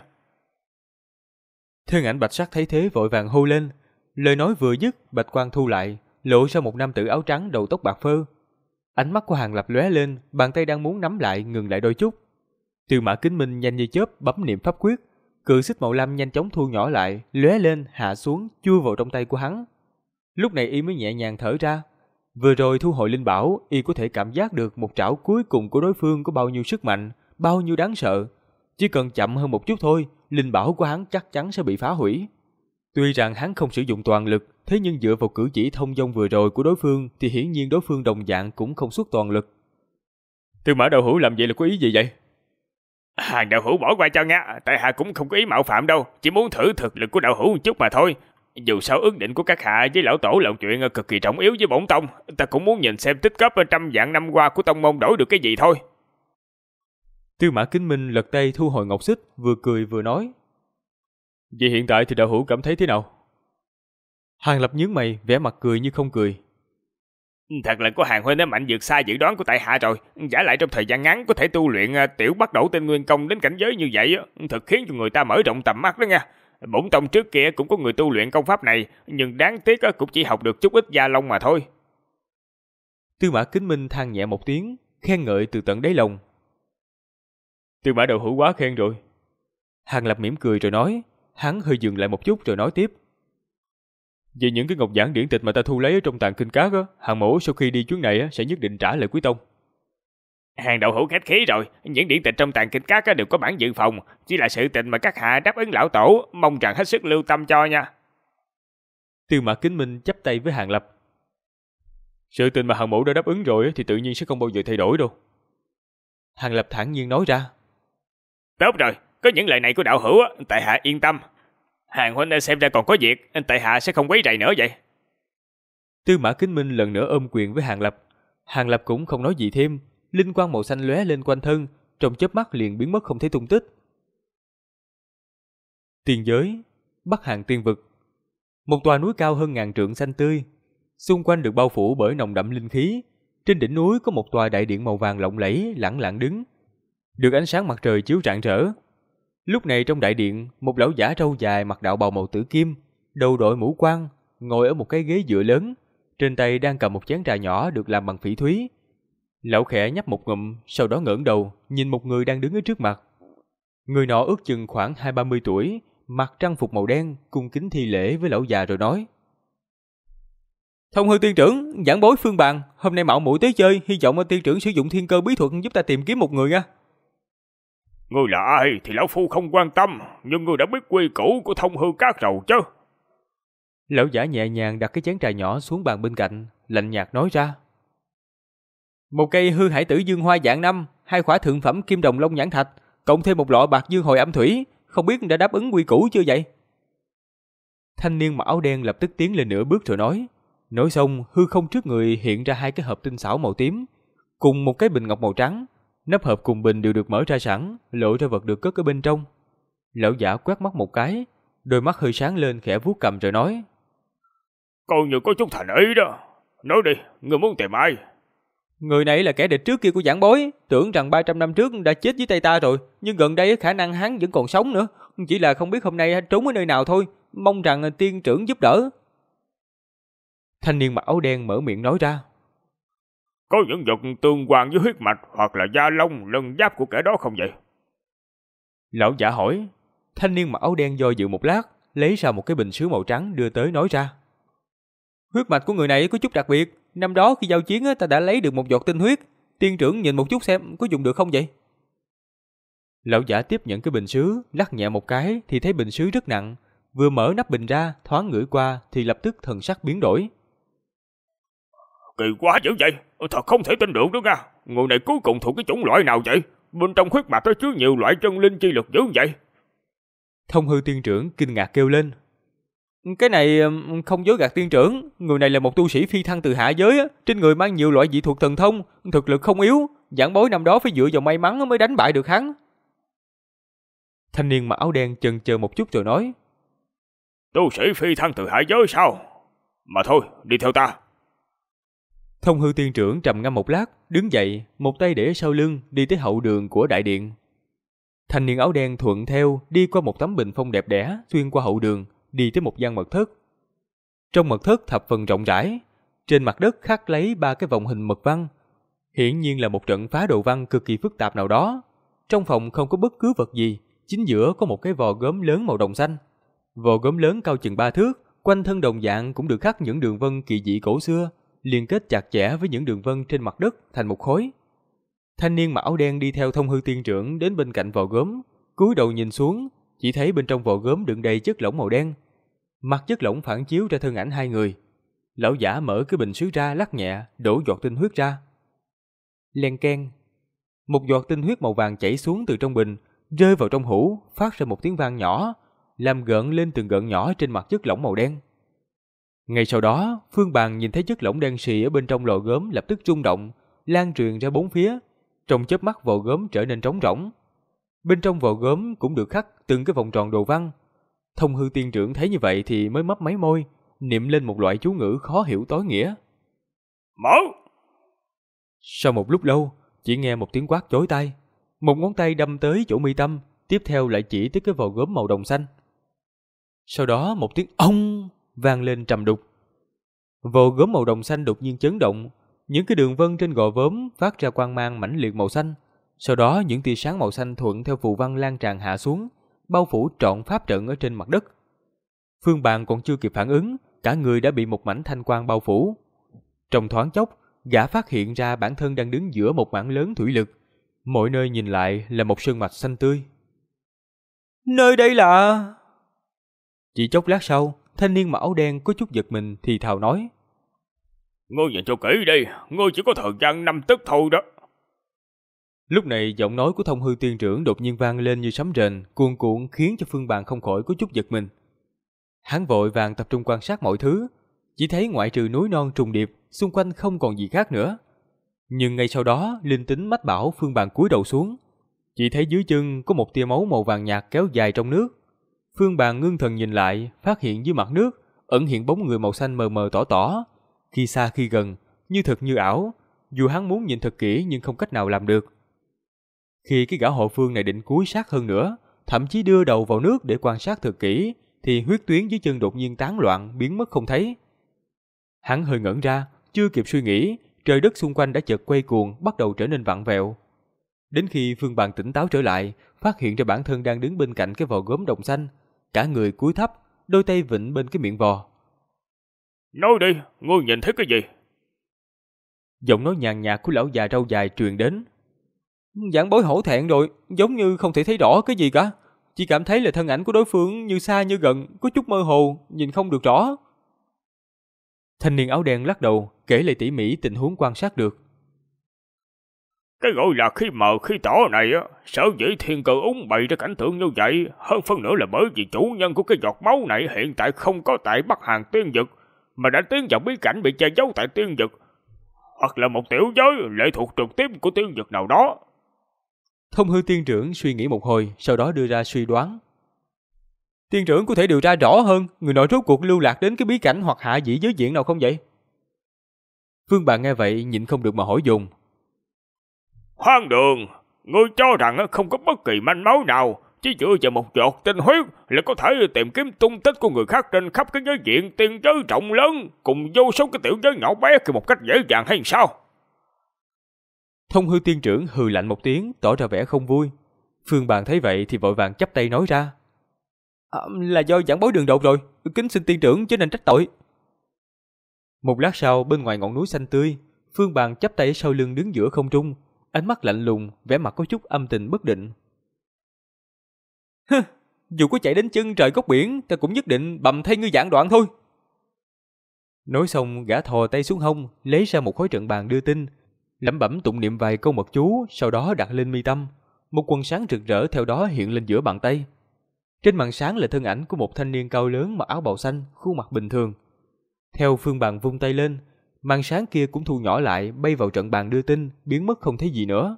Thân ảnh bạch sắc thấy thế vội vàng hô lên, lời nói vừa dứt, bạch quang thu lại, lộ ra một nam tử áo trắng đầu tóc bạc phơ. Ánh mắt của Hàng Lập lóe lên, bàn tay đang muốn nắm lại ngừng lại đôi chút. Tư Mã Kính Minh nhanh như chớp bấm niệm pháp quyết, cự xích màu lam nhanh chóng thu nhỏ lại, lóe lên hạ xuống chui vào trong tay của hắn. Lúc này y mới nhẹ nhàng thở ra. Vừa rồi thu hồi linh bảo, y có thể cảm giác được một trảo cuối cùng của đối phương có bao nhiêu sức mạnh, bao nhiêu đáng sợ. Chỉ cần chậm hơn một chút thôi, linh bảo của hắn chắc chắn sẽ bị phá hủy. Tuy rằng hắn không sử dụng toàn lực, thế nhưng dựa vào cử chỉ thông dong vừa rồi của đối phương thì hiển nhiên đối phương đồng dạng cũng không xuất toàn lực. Tư Mã đạo hữu làm vậy là có ý gì vậy? Hàng đạo hữu bỏ qua cho nha, tại hạ cũng không có ý mạo phạm đâu, chỉ muốn thử thực lực của đạo hữu một chút mà thôi. Dù sao ước định của các hạ với lão tổ là chuyện cực kỳ trọng yếu với bổn tông, ta cũng muốn nhìn xem tích cấp 100 vạn năm qua của tông môn đổi được cái gì thôi. Tư Mã Kính Minh lật tay thu hồi ngọc xích, vừa cười vừa nói. Vậy hiện tại thì đạo hữu cảm thấy thế nào? Hàng Lập nhướng mày, vẻ mặt cười như không cười. Thật là có Hàng huynh ấy mạnh vượt xa dự đoán của tại hạ rồi, giả lại trong thời gian ngắn có thể tu luyện tiểu bắt đẩu tinh nguyên công đến cảnh giới như vậy, thật khiến cho người ta mở rộng tầm mắt đó nha. Bổn tông trước kia cũng có người tu luyện công pháp này, nhưng đáng tiếc cũng chỉ học được chút ít gia long mà thôi. Tư Mã Kính Minh than nhẹ một tiếng, khen ngợi từ tận đáy lòng. Tư Mã đạo hữu quá khen rồi. Hàng Lập mỉm cười rồi nói, hắn hơi dừng lại một chút rồi nói tiếp. Về những cái ngọc giản điển tịch mà ta thu lấy ở trong tàng kinh cát á, Hàng mẫu sau khi đi chuyến này sẽ nhất định trả lại quý tông. Hàng đậu hũ khách khí rồi, những điển tịch trong tàng kinh các đều có bản dự phòng, chỉ là sự tình mà các hạ đáp ứng lão tổ, mong rằng hết sức lưu tâm cho nha. Tư Mã Kính Minh chắp tay với Hàng Lập. Sự tình mà Hàng mẫu đã đáp ứng rồi thì tự nhiên sẽ không bao giờ thay đổi đâu. Hàng Lập thản nhiên nói ra. Tốt rồi, có những lời này của đạo hữu, tại hạ yên tâm. Hàng huynh xem ra còn có việc, tại hạ sẽ không quấy rầy nữa vậy. Tư Mã Kính Minh lần nữa ôm quyền với Hàng Lập. Hàng Lập cũng không nói gì thêm, linh quang màu xanh lóe lên quanh thân, trong chớp mắt liền biến mất không thấy tung tích. Tiên giới, Bắc Hàng Tiên vực. Một tòa núi cao hơn 1000 trượng xanh tươi, xung quanh được bao phủ bởi nồng đậm linh khí. Trên đỉnh núi có một tòa đại điện màu vàng lộng lẫy lẳng lặng đứng, được ánh sáng mặt trời chiếu rạng rỡ. Lúc này trong đại điện, một lão giả râu dài mặc đạo bào màu tử kim, đầu đội mũ quan, ngồi ở một cái ghế dựa lớn, trên tay đang cầm một chén trà nhỏ được làm bằng phỉ thúy. Lão khẽ nhấp một ngụm, sau đó ngẩng đầu, nhìn một người đang đứng ở trước mặt. Người nọ ước chừng khoảng 20-30 tuổi, mặc trang phục màu đen, cung kính thi lễ với lão già rồi nói: Thông Hư tiên trưởng, giảng bối Phương Bàn, hôm nay mạo muội tới chơi, hy vọng tiên trưởng sử dụng thiên cơ bí thuật giúp ta tìm kiếm một người nha. Ngươi là ai thì lão phu không quan tâm, nhưng ngươi đã biết quy củ của Thông Hư các rồi chứ. Lão giả nhẹ nhàng đặt cái chén trà nhỏ xuống bàn bên cạnh, lạnh nhạt nói ra: Một cây hư hải tử dương hoa dạng năm, 2 khỏa thượng phẩm kim đồng long nhãn thạch, cộng thêm một lọ bạc dương hồi âm thủy, không biết đã đáp ứng quy củ chưa vậy? Thanh niên mặc áo đen lập tức tiến lên nửa bước rồi nói. Nói xong, hư không trước người hiện ra 2 cái hộp tinh xảo màu tím, cùng một cái bình ngọc màu trắng. Nắp hộp cùng bình đều được mở ra sẵn, lộ ra vật được cất ở bên trong. Lão giả quét mắt một cái, đôi mắt hơi sáng lên, khẽ vuốt cằm rồi nói: Coi như có chút thành ý đó. Nói đi, ngươi muốn tìm ai? Người này là kẻ địch trước kia của giảng bối, tưởng rằng 300 năm trước đã chết dưới tay ta rồi, nhưng gần đây khả năng hắn vẫn còn sống nữa, chỉ là không biết hôm nay trốn ở nơi nào thôi, mong rằng tiên trưởng giúp đỡ. Thanh niên mặc áo đen mở miệng nói ra: Có những vật tương quan với huyết mạch hoặc là da lông, lân giáp của kẻ đó không vậy? Lão giả hỏi. Thanh niên mặc áo đen do dự một lát, lấy ra một cái bình sứ màu trắng đưa tới nói ra: Huyết mạch của người này có chút đặc biệt, năm đó khi giao chiến ta đã lấy được một giọt tinh huyết, tiên trưởng nhìn một chút xem có dùng được không vậy? Lão giả tiếp nhận cái bình sứ, lắc nhẹ một cái thì thấy bình sứ rất nặng, vừa mở nắp bình ra, thoáng ngửi qua thì lập tức thần sắc biến đổi. Kỳ quá dữ vậy, thật không thể tin được nữa nha. Người này cuối cùng thuộc cái chủng loại nào vậy? Bên trong huyết mạch có chứa nhiều loại chân linh chi lực dữ vậy. Thông Hư tiên trưởng kinh ngạc kêu lên. Cái này không dối gạt tiên trưởng, người này là một tu sĩ phi thăng từ hạ giới, trên người mang nhiều loại dị thuật thần thông, thực lực không yếu, giảng bối năm đó phải dựa vào may mắn mới đánh bại được hắn. Thanh niên mặc áo đen chần chờ một chút rồi nói: Tu sĩ phi thăng từ hạ giới sao? Mà thôi, đi theo ta. Thông Hư tiên trưởng trầm ngâm một lát, đứng dậy, một tay để sau lưng, đi tới hậu đường của đại điện. Thanh niên áo đen thuận theo, đi qua một tấm bình phong đẹp đẽ, xuyên qua hậu đường, đi tới một gian mật thất. Trong mật thất thập phần rộng rãi, trên mặt đất khắc lấy 3 cái vòng hình mật văn, hiển nhiên là một trận phá đồ văn cực kỳ phức tạp nào đó. Trong phòng không có bất cứ vật gì, chính giữa có một cái vò gốm lớn màu đồng xanh. Vò gốm lớn cao chừng 3 thước, quanh thân đồng dạng cũng được khắc những đường vân kỳ dị cổ xưa, liên kết chặt chẽ với những đường vân trên mặt đất thành một khối. Thanh niên mặc áo đen đi theo Thông Hư tiên trưởng đến bên cạnh vò gốm, cúi đầu nhìn xuống, chỉ thấy bên trong vò gốm đựng đầy chất lỏng màu đen. Mặt chất lỏng phản chiếu ra thân ảnh 2 người. Lão giả mở cái bình sứ ra, lắc nhẹ, đổ giọt tinh huyết ra. Len keng, một giọt tinh huyết màu vàng chảy xuống từ trong bình, rơi vào trong hũ, phát ra một tiếng vang nhỏ, làm gợn lên từng gợn nhỏ trên mặt chất lỏng màu đen. Ngay sau đó, Phương Bàn nhìn thấy chất lỏng đen sì ở bên trong lò gốm lập tức rung động, lan truyền ra 4 phía. Trong chớp mắt vò gốm trở nên trống rỗng. Bên trong vò gốm cũng được khắc từng cái vòng tròn đồ văn. Thông Hư tiên trưởng thấy như vậy thì mới mấp máy môi, niệm lên một loại chú ngữ khó hiểu tối nghĩa. Mở! Sau một lúc lâu, chỉ nghe một tiếng quát chói tai. Một ngón tay đâm tới chỗ mi tâm, tiếp theo lại chỉ tới cái vò gốm màu đồng xanh. Sau đó một tiếng ong vang lên trầm đục. Vò gốm màu đồng xanh đột nhiên chấn động, những cái đường vân trên gò gốm phát ra quang mang mãnh liệt màu xanh. Sau đó những tia sáng màu xanh thuận theo phù văn lan tràn hạ xuống, bao phủ trọn pháp trận ở trên mặt đất. Phương Bàn còn chưa kịp phản ứng, cả người đã bị một mảnh thanh quang bao phủ. Trong thoáng chốc, gã phát hiện ra bản thân đang đứng giữa một mảng lớn thủy lực. Mọi nơi nhìn lại là một sơn mạch xanh tươi. Nơi đây là... Chỉ chốc lát sau, thanh niên mặc áo đen có chút giật mình thì thào nói. Ngươi nhìn cho kỹ đi, ngươi chỉ có thời gian 5 tức thôi đó. Lúc này giọng nói của Thông Hư Tiên Trưởng đột nhiên vang lên như sấm rền, cuồn cuộn khiến cho Phương Bàn không khỏi có chút giật mình. Hắn vội vàng tập trung quan sát mọi thứ, chỉ thấy ngoại trừ núi non trùng điệp, xung quanh không còn gì khác nữa. Nhưng ngay sau đó, linh tính mách bảo Phương Bàn cúi đầu xuống, chỉ thấy dưới chân có một tia máu màu vàng nhạt kéo dài trong nước. Phương Bàn ngưng thần nhìn lại, phát hiện dưới mặt nước ẩn hiện bóng người màu xanh mờ mờ tỏ tỏ, khi xa khi gần, như thật như ảo. Dù hắn muốn nhìn thật kỹ nhưng không cách nào làm được. Khi cái gã hộ Phương này định cúi sát hơn nữa, thậm chí đưa đầu vào nước để quan sát thật kỹ, thì huyết tuyến dưới chân đột nhiên tán loạn biến mất không thấy. Hắn hơi ngẩn ra, chưa kịp suy nghĩ, trời đất xung quanh đã chợt quay cuồng, bắt đầu trở nên vặn vẹo. Đến khi Phương Bàn tỉnh táo trở lại, phát hiện ra bản thân đang đứng bên cạnh cái vò gốm đồng xanh, cả người cúi thấp, đôi tay vịn bên cái miệng vò. Nói đi, ngươi nhìn thấy cái gì? Giọng nói nhàn nhạt của lão già râu dài truyền đến. Giảng bối hổ thẹn rồi, giống như không thể thấy rõ cái gì cả. Chỉ cảm thấy là thân ảnh của đối phương như xa như gần, có chút mơ hồ, nhìn không được rõ. Thanh niên áo đen lắc đầu, kể lại tỉ mỉ tình huống quan sát được. Cái gọi là khí mờ khí tỏ này á, sở dĩ thiên cơ úng bày ra cảnh tượng như vậy, hơn phân nửa là bởi vì chủ nhân của cái giọt máu này hiện tại không có tại Bắc Hàn tiên vực, mà đã tiến vào bí cảnh bị che giấu tại tiên vực, hoặc là một tiểu giới lệ thuộc trực tiếp của tiên vực nào đó. Thông Hư Tiên Trưởng suy nghĩ một hồi, sau đó đưa ra suy đoán. Tiên trưởng có thể điều tra rõ hơn, người nọ rốt cuộc lưu lạc đến cái bí cảnh hoặc hạ vị giới diện nào không vậy? Phương Bàn nghe vậy nhịn không được mà hỏi dồn. Hoang đường, ngươi cho rằng không có bất kỳ manh mối nào, chỉ dựa vào một giọt tinh huyết là có thể tìm kiếm tung tích của người khác trên khắp cái giới diện tiên giới rộng lớn, cùng vô số cái tiểu giới nhỏ bé kia một cách dễ dàng hay sao? Thông Hư Tiên Trưởng hừ lạnh một tiếng, tỏ ra vẻ không vui. Phương Bàn thấy vậy thì vội vàng chắp tay nói ra. Là do giảng bối đường đột rồi, kính xin tiên trưởng chứ nên trách tội. Một lát sau, bên ngoài ngọn núi xanh tươi, Phương Bàn chắp tay sau lưng đứng giữa không trung, ánh mắt lạnh lùng, vẻ mặt có chút âm tình bất định. Dù có chạy đến chân trời góc biển, ta cũng nhất định bầm thay ngươi giảng đoạn thôi. Nói xong, gã thò tay xuống hông, lấy ra một khối trận bàn đưa tin, lẩm bẩm tụng niệm vài câu mật chú, sau đó đặt lên mi tâm. Một quần sáng rực rỡ theo đó hiện lên giữa bàn tay. Trên màn sáng là thân ảnh của một thanh niên cao lớn mặc áo bào xanh, khuôn mặt bình thường. Theo Phương Bàn vung tay lên, màn sáng kia cũng thu nhỏ lại, bay vào trận bàn đưa tin, biến mất không thấy gì nữa.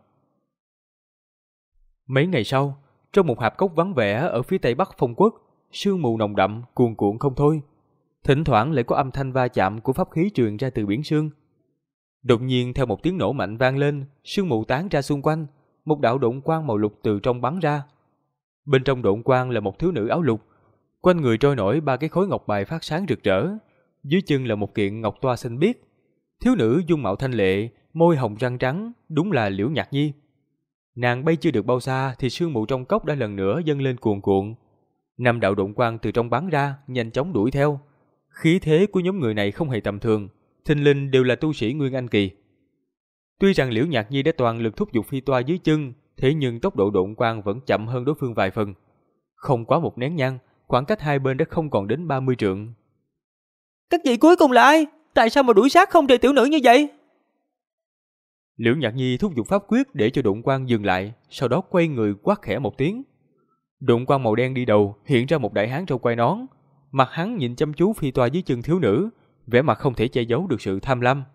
Mấy ngày sau, trong một hạp cốc vắng vẻ ở phía tây bắc Phong Quốc, sương mù nồng đậm, cuồn cuộn không thôi. Thỉnh thoảng lại có âm thanh va chạm của pháp khí truyền ra từ biển sương. Đột nhiên theo một tiếng nổ mạnh vang lên, sương mù tán ra xung quanh, một đạo độn quang màu lục từ trong bắn ra. Bên trong độn quang là một thiếu nữ áo lục, quanh người trôi nổi 3 cái khối ngọc bài phát sáng rực rỡ, dưới chân là một kiện ngọc toa xanh biếc. Thiếu nữ dung mạo thanh lệ, môi hồng răng trắng, đúng là Liễu Nhạc Nhi. Nàng bay chưa được bao xa thì sương mù trong cốc đã lần nữa dâng lên cuồn cuộn. 5 đạo độn quang từ trong bắn ra, nhanh chóng đuổi theo. Khí thế của nhóm người này không hề tầm thường, thình lình đều là tu sĩ Nguyên Anh kỳ. Tuy rằng Liễu Nhạc Nhi đã toàn lực thúc giục phi toa dưới chân, thế nhưng tốc độ độn quang vẫn chậm hơn đối phương vài phần. Không quá một nén nhang, khoảng cách hai bên đã không còn đến 30 trượng. Các vị cuối cùng là ai? Tại sao mà đuổi sát không rời tiểu nữ như vậy? Liễu Nhạc Nhi thúc giục pháp quyết để cho độn quang dừng lại, sau đó quay người quát khẽ một tiếng. Độn quang màu đen đi đầu, hiện ra một đại hán râu quai nón. Mặt hắn nhìn chăm chú phi toa dưới chân thiếu nữ, vẻ mặt không thể che giấu được sự tham lam.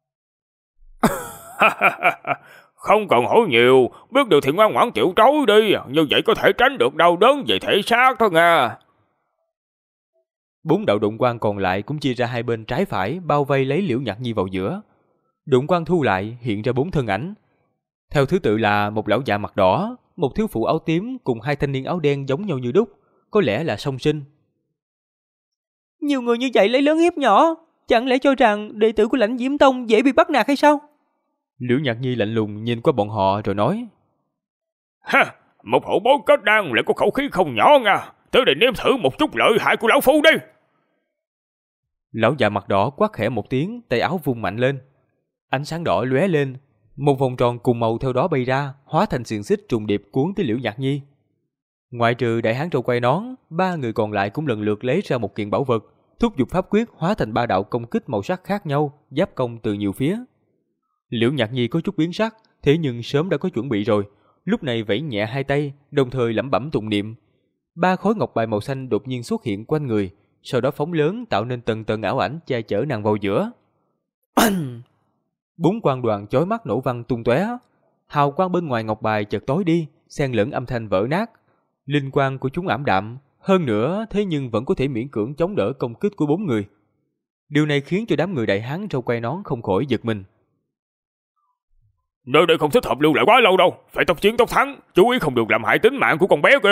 Không cần hỏi nhiều, biết được thì ngoan ngoãn chịu trói đi, như vậy có thể tránh được đau đớn về thể xác thôi nha. 4 đạo độn quang còn lại cũng chia ra hai bên trái phải, bao vây lấy Liễu Nhạc Nhi vào giữa. Độn quang thu lại, hiện ra 4 thân ảnh. Theo thứ tự là một lão già mặt đỏ, một thiếu phụ áo tím cùng 2 thanh niên áo đen giống nhau như đúc, có lẽ là song sinh. Nhiều người như vậy lấy lớn hiếp nhỏ, chẳng lẽ cho rằng đệ tử của Lãnh Diễm Tông dễ bị bắt nạt hay sao? Liễu Nhạc Nhi lạnh lùng nhìn qua bọn họ rồi nói. Ha, một hậu bối kết đan lại có khẩu khí không nhỏ nha, tới đây nếm thử một chút lợi hại của lão phu đi. Lão già mặt đỏ quát khẽ một tiếng, tay áo vung mạnh lên. Ánh sáng đỏ lóe lên, một vòng tròn cùng màu theo đó bay ra, hóa thành xiềng xích trùng điệp cuốn tới Liễu Nhạc Nhi. Ngoại trừ đại hán râu quai nón, 3 người còn lại cũng lần lượt lấy ra một kiện bảo vật, thúc giục pháp quyết hóa thành 3 đạo công kích màu sắc khác nhau, giáp công từ nhiều phía. Liễu Nhạc Nhi có chút biến sắc, thế nhưng sớm đã có chuẩn bị rồi, lúc này vẫy nhẹ hai tay, đồng thời lẩm bẩm tụng niệm. 3 khối ngọc bài màu xanh đột nhiên xuất hiện quanh người, sau đó phóng lớn tạo nên tầng tầng ảo ảnh che chở nàng vào giữa. 4 quang đoàn chói mắt nổ vang tung tóe, hào quang bên ngoài ngọc bài chợt tối đi, xen lẫn âm thanh vỡ nát. Linh quang của chúng ảm đạm, hơn nữa thế nhưng vẫn có thể miễn cưỡng chống đỡ công kích của 4 người. Điều này khiến cho đám người đại hán râu quai nón không khỏi giật mình. Nơi đây không thích hợp lưu lại quá lâu đâu, phải tốc chiến tốc thắng, chú ý không được làm hại tính mạng của con bé kia.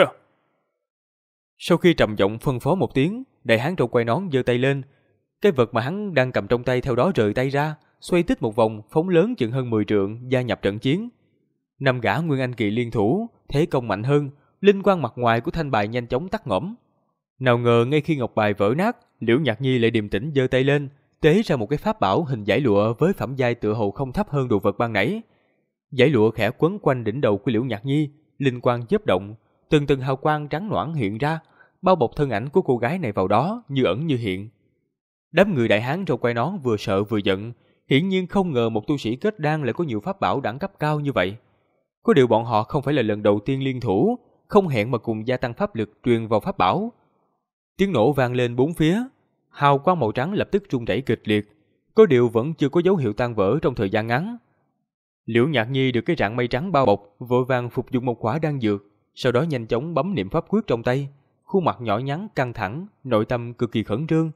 Sau khi trầm giọng phân phó một tiếng, đại hán râu quai nón giơ tay lên, cái vật mà hắn đang cầm trong tay theo đó rời tay ra, xoay tít một vòng, phóng lớn chừng hơn 10 trượng, gia nhập trận chiến. 5 gã Nguyên Anh kỳ liên thủ, thế công mạnh hơn, linh quang mặt ngoài của thanh bài nhanh chóng tắt ngõm. Nào ngờ ngay khi ngọc bài vỡ nát, Liễu Nhạc Nhi lại điềm tĩnh giơ tay lên, tế ra một cái pháp bảo hình dải lụa với phẩm giai tựa hồ không thấp hơn đồ vật ban nãy. Dải lụa khẽ quấn quanh đỉnh đầu của Liễu Nhạc Nhi, linh quang chớp động, từng từng hào quang trắng nõn hiện ra, bao bọc thân ảnh của cô gái này vào đó, như ẩn như hiện. Đám người đại hán râu quai nón vừa sợ vừa giận, hiển nhiên không ngờ một tu sĩ kết đan lại có nhiều pháp bảo đẳng cấp cao như vậy. Có điều bọn họ không phải là lần đầu tiên liên thủ, không hẹn mà cùng gia tăng pháp lực truyền vào pháp bảo. Tiếng nổ vang lên bốn phía, hào quang màu trắng lập tức rung rẩy kịch liệt, có điều vẫn chưa có dấu hiệu tan vỡ trong thời gian ngắn. Liễu Nhạc Nhi được cái rạng mây trắng bao bọc, vội vàng phục dụng một quả đan dược, sau đó nhanh chóng bấm niệm pháp quyết trong tay, khuôn mặt nhỏ nhắn căng thẳng, nội tâm cực kỳ khẩn trương.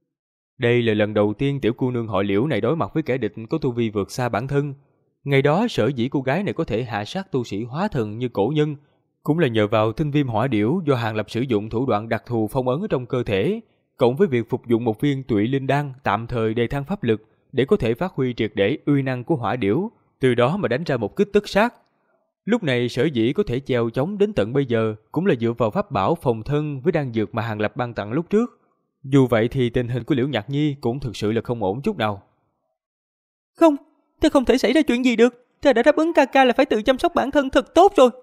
Đây là lần đầu tiên tiểu cô nương họ Liễu này đối mặt với kẻ địch có tu vi vượt xa bản thân. Ngày đó sở dĩ cô gái này có thể hạ sát tu sĩ hóa thần như cổ nhân, cũng là nhờ vào tinh viêm hỏa điểu do Hàng Lập sử dụng thủ đoạn đặc thù phong ấn ở trong cơ thể, cộng với việc phục dụng một viên tụy linh đan tạm thời đề thăng pháp lực để có thể phát huy triệt để uy năng của hỏa điểu, từ đó mà đánh ra một kích tất sát. Lúc này sở dĩ có thể trèo chống đến tận bây giờ cũng là dựa vào pháp bảo phòng thân với đan dược mà Hàng Lập ban tặng lúc trước. Dù vậy thì tình hình của Liễu Nhạc Nhi cũng thực sự là không ổn chút nào. Không, thế không thể xảy ra chuyện gì được. Ta đã đáp ứng ca ca là phải tự chăm sóc bản thân thật tốt rồi.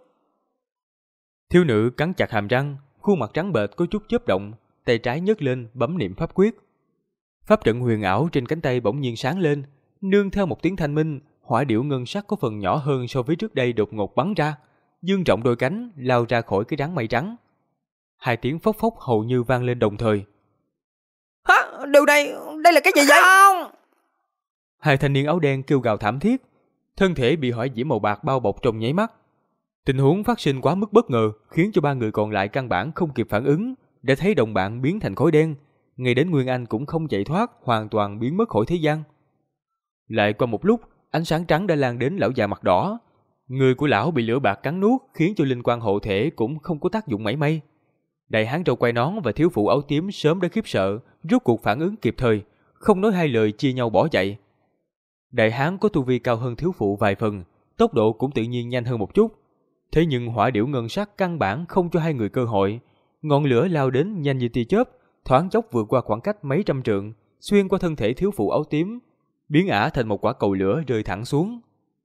Thiếu nữ cắn chặt hàm răng, khuôn mặt trắng bệch có chút chớp động, tay trái nhấc lên bấm niệm pháp quyết. Pháp trận huyền ảo trên cánh tay bỗng nhiên sáng lên, nương theo một tiếng thanh minh, hỏa điểu ngân sắc có phần nhỏ hơn so với trước đây đột ngột bắn ra, dương rộng đôi cánh lao ra khỏi cái đám mây trắng. 2 tiếng phốc phốc hầu như vang lên đồng thời. Hả? Điều này, đây là cái gì vậy? Không! 2 thanh niên áo đen kêu gào thảm thiết, thân thể bị hỏa diễm màu bạc bao bọc trong nháy mắt. Tình huống phát sinh quá mức bất ngờ, khiến cho 3 người còn lại căn bản không kịp phản ứng, đã thấy đồng bạn biến thành khói đen, ngay đến Nguyên Anh cũng không chạy thoát, hoàn toàn biến mất khỏi thế gian. Lại qua một lúc, ánh sáng trắng đã lan đến lão già mặt đỏ. Người của lão bị lửa bạc cắn nuốt, khiến cho linh quang hộ thể cũng không có tác dụng mảy may. Đại hán râu quai nón và thiếu phụ áo tím sớm đã khiếp sợ, rốt cuộc phản ứng kịp thời, không nói hai lời chia nhau bỏ chạy. Đại hán có tu vi cao hơn thiếu phụ vài phần, tốc độ cũng tự nhiên nhanh hơn một chút. Thế nhưng hỏa điểu ngân sắc căn bản không cho hai người cơ hội, ngọn lửa lao đến nhanh như tia chớp, thoáng chốc vượt qua khoảng cách mấy trăm trượng, xuyên qua thân thể thiếu phụ áo tím, biến ả thành một quả cầu lửa rơi thẳng xuống.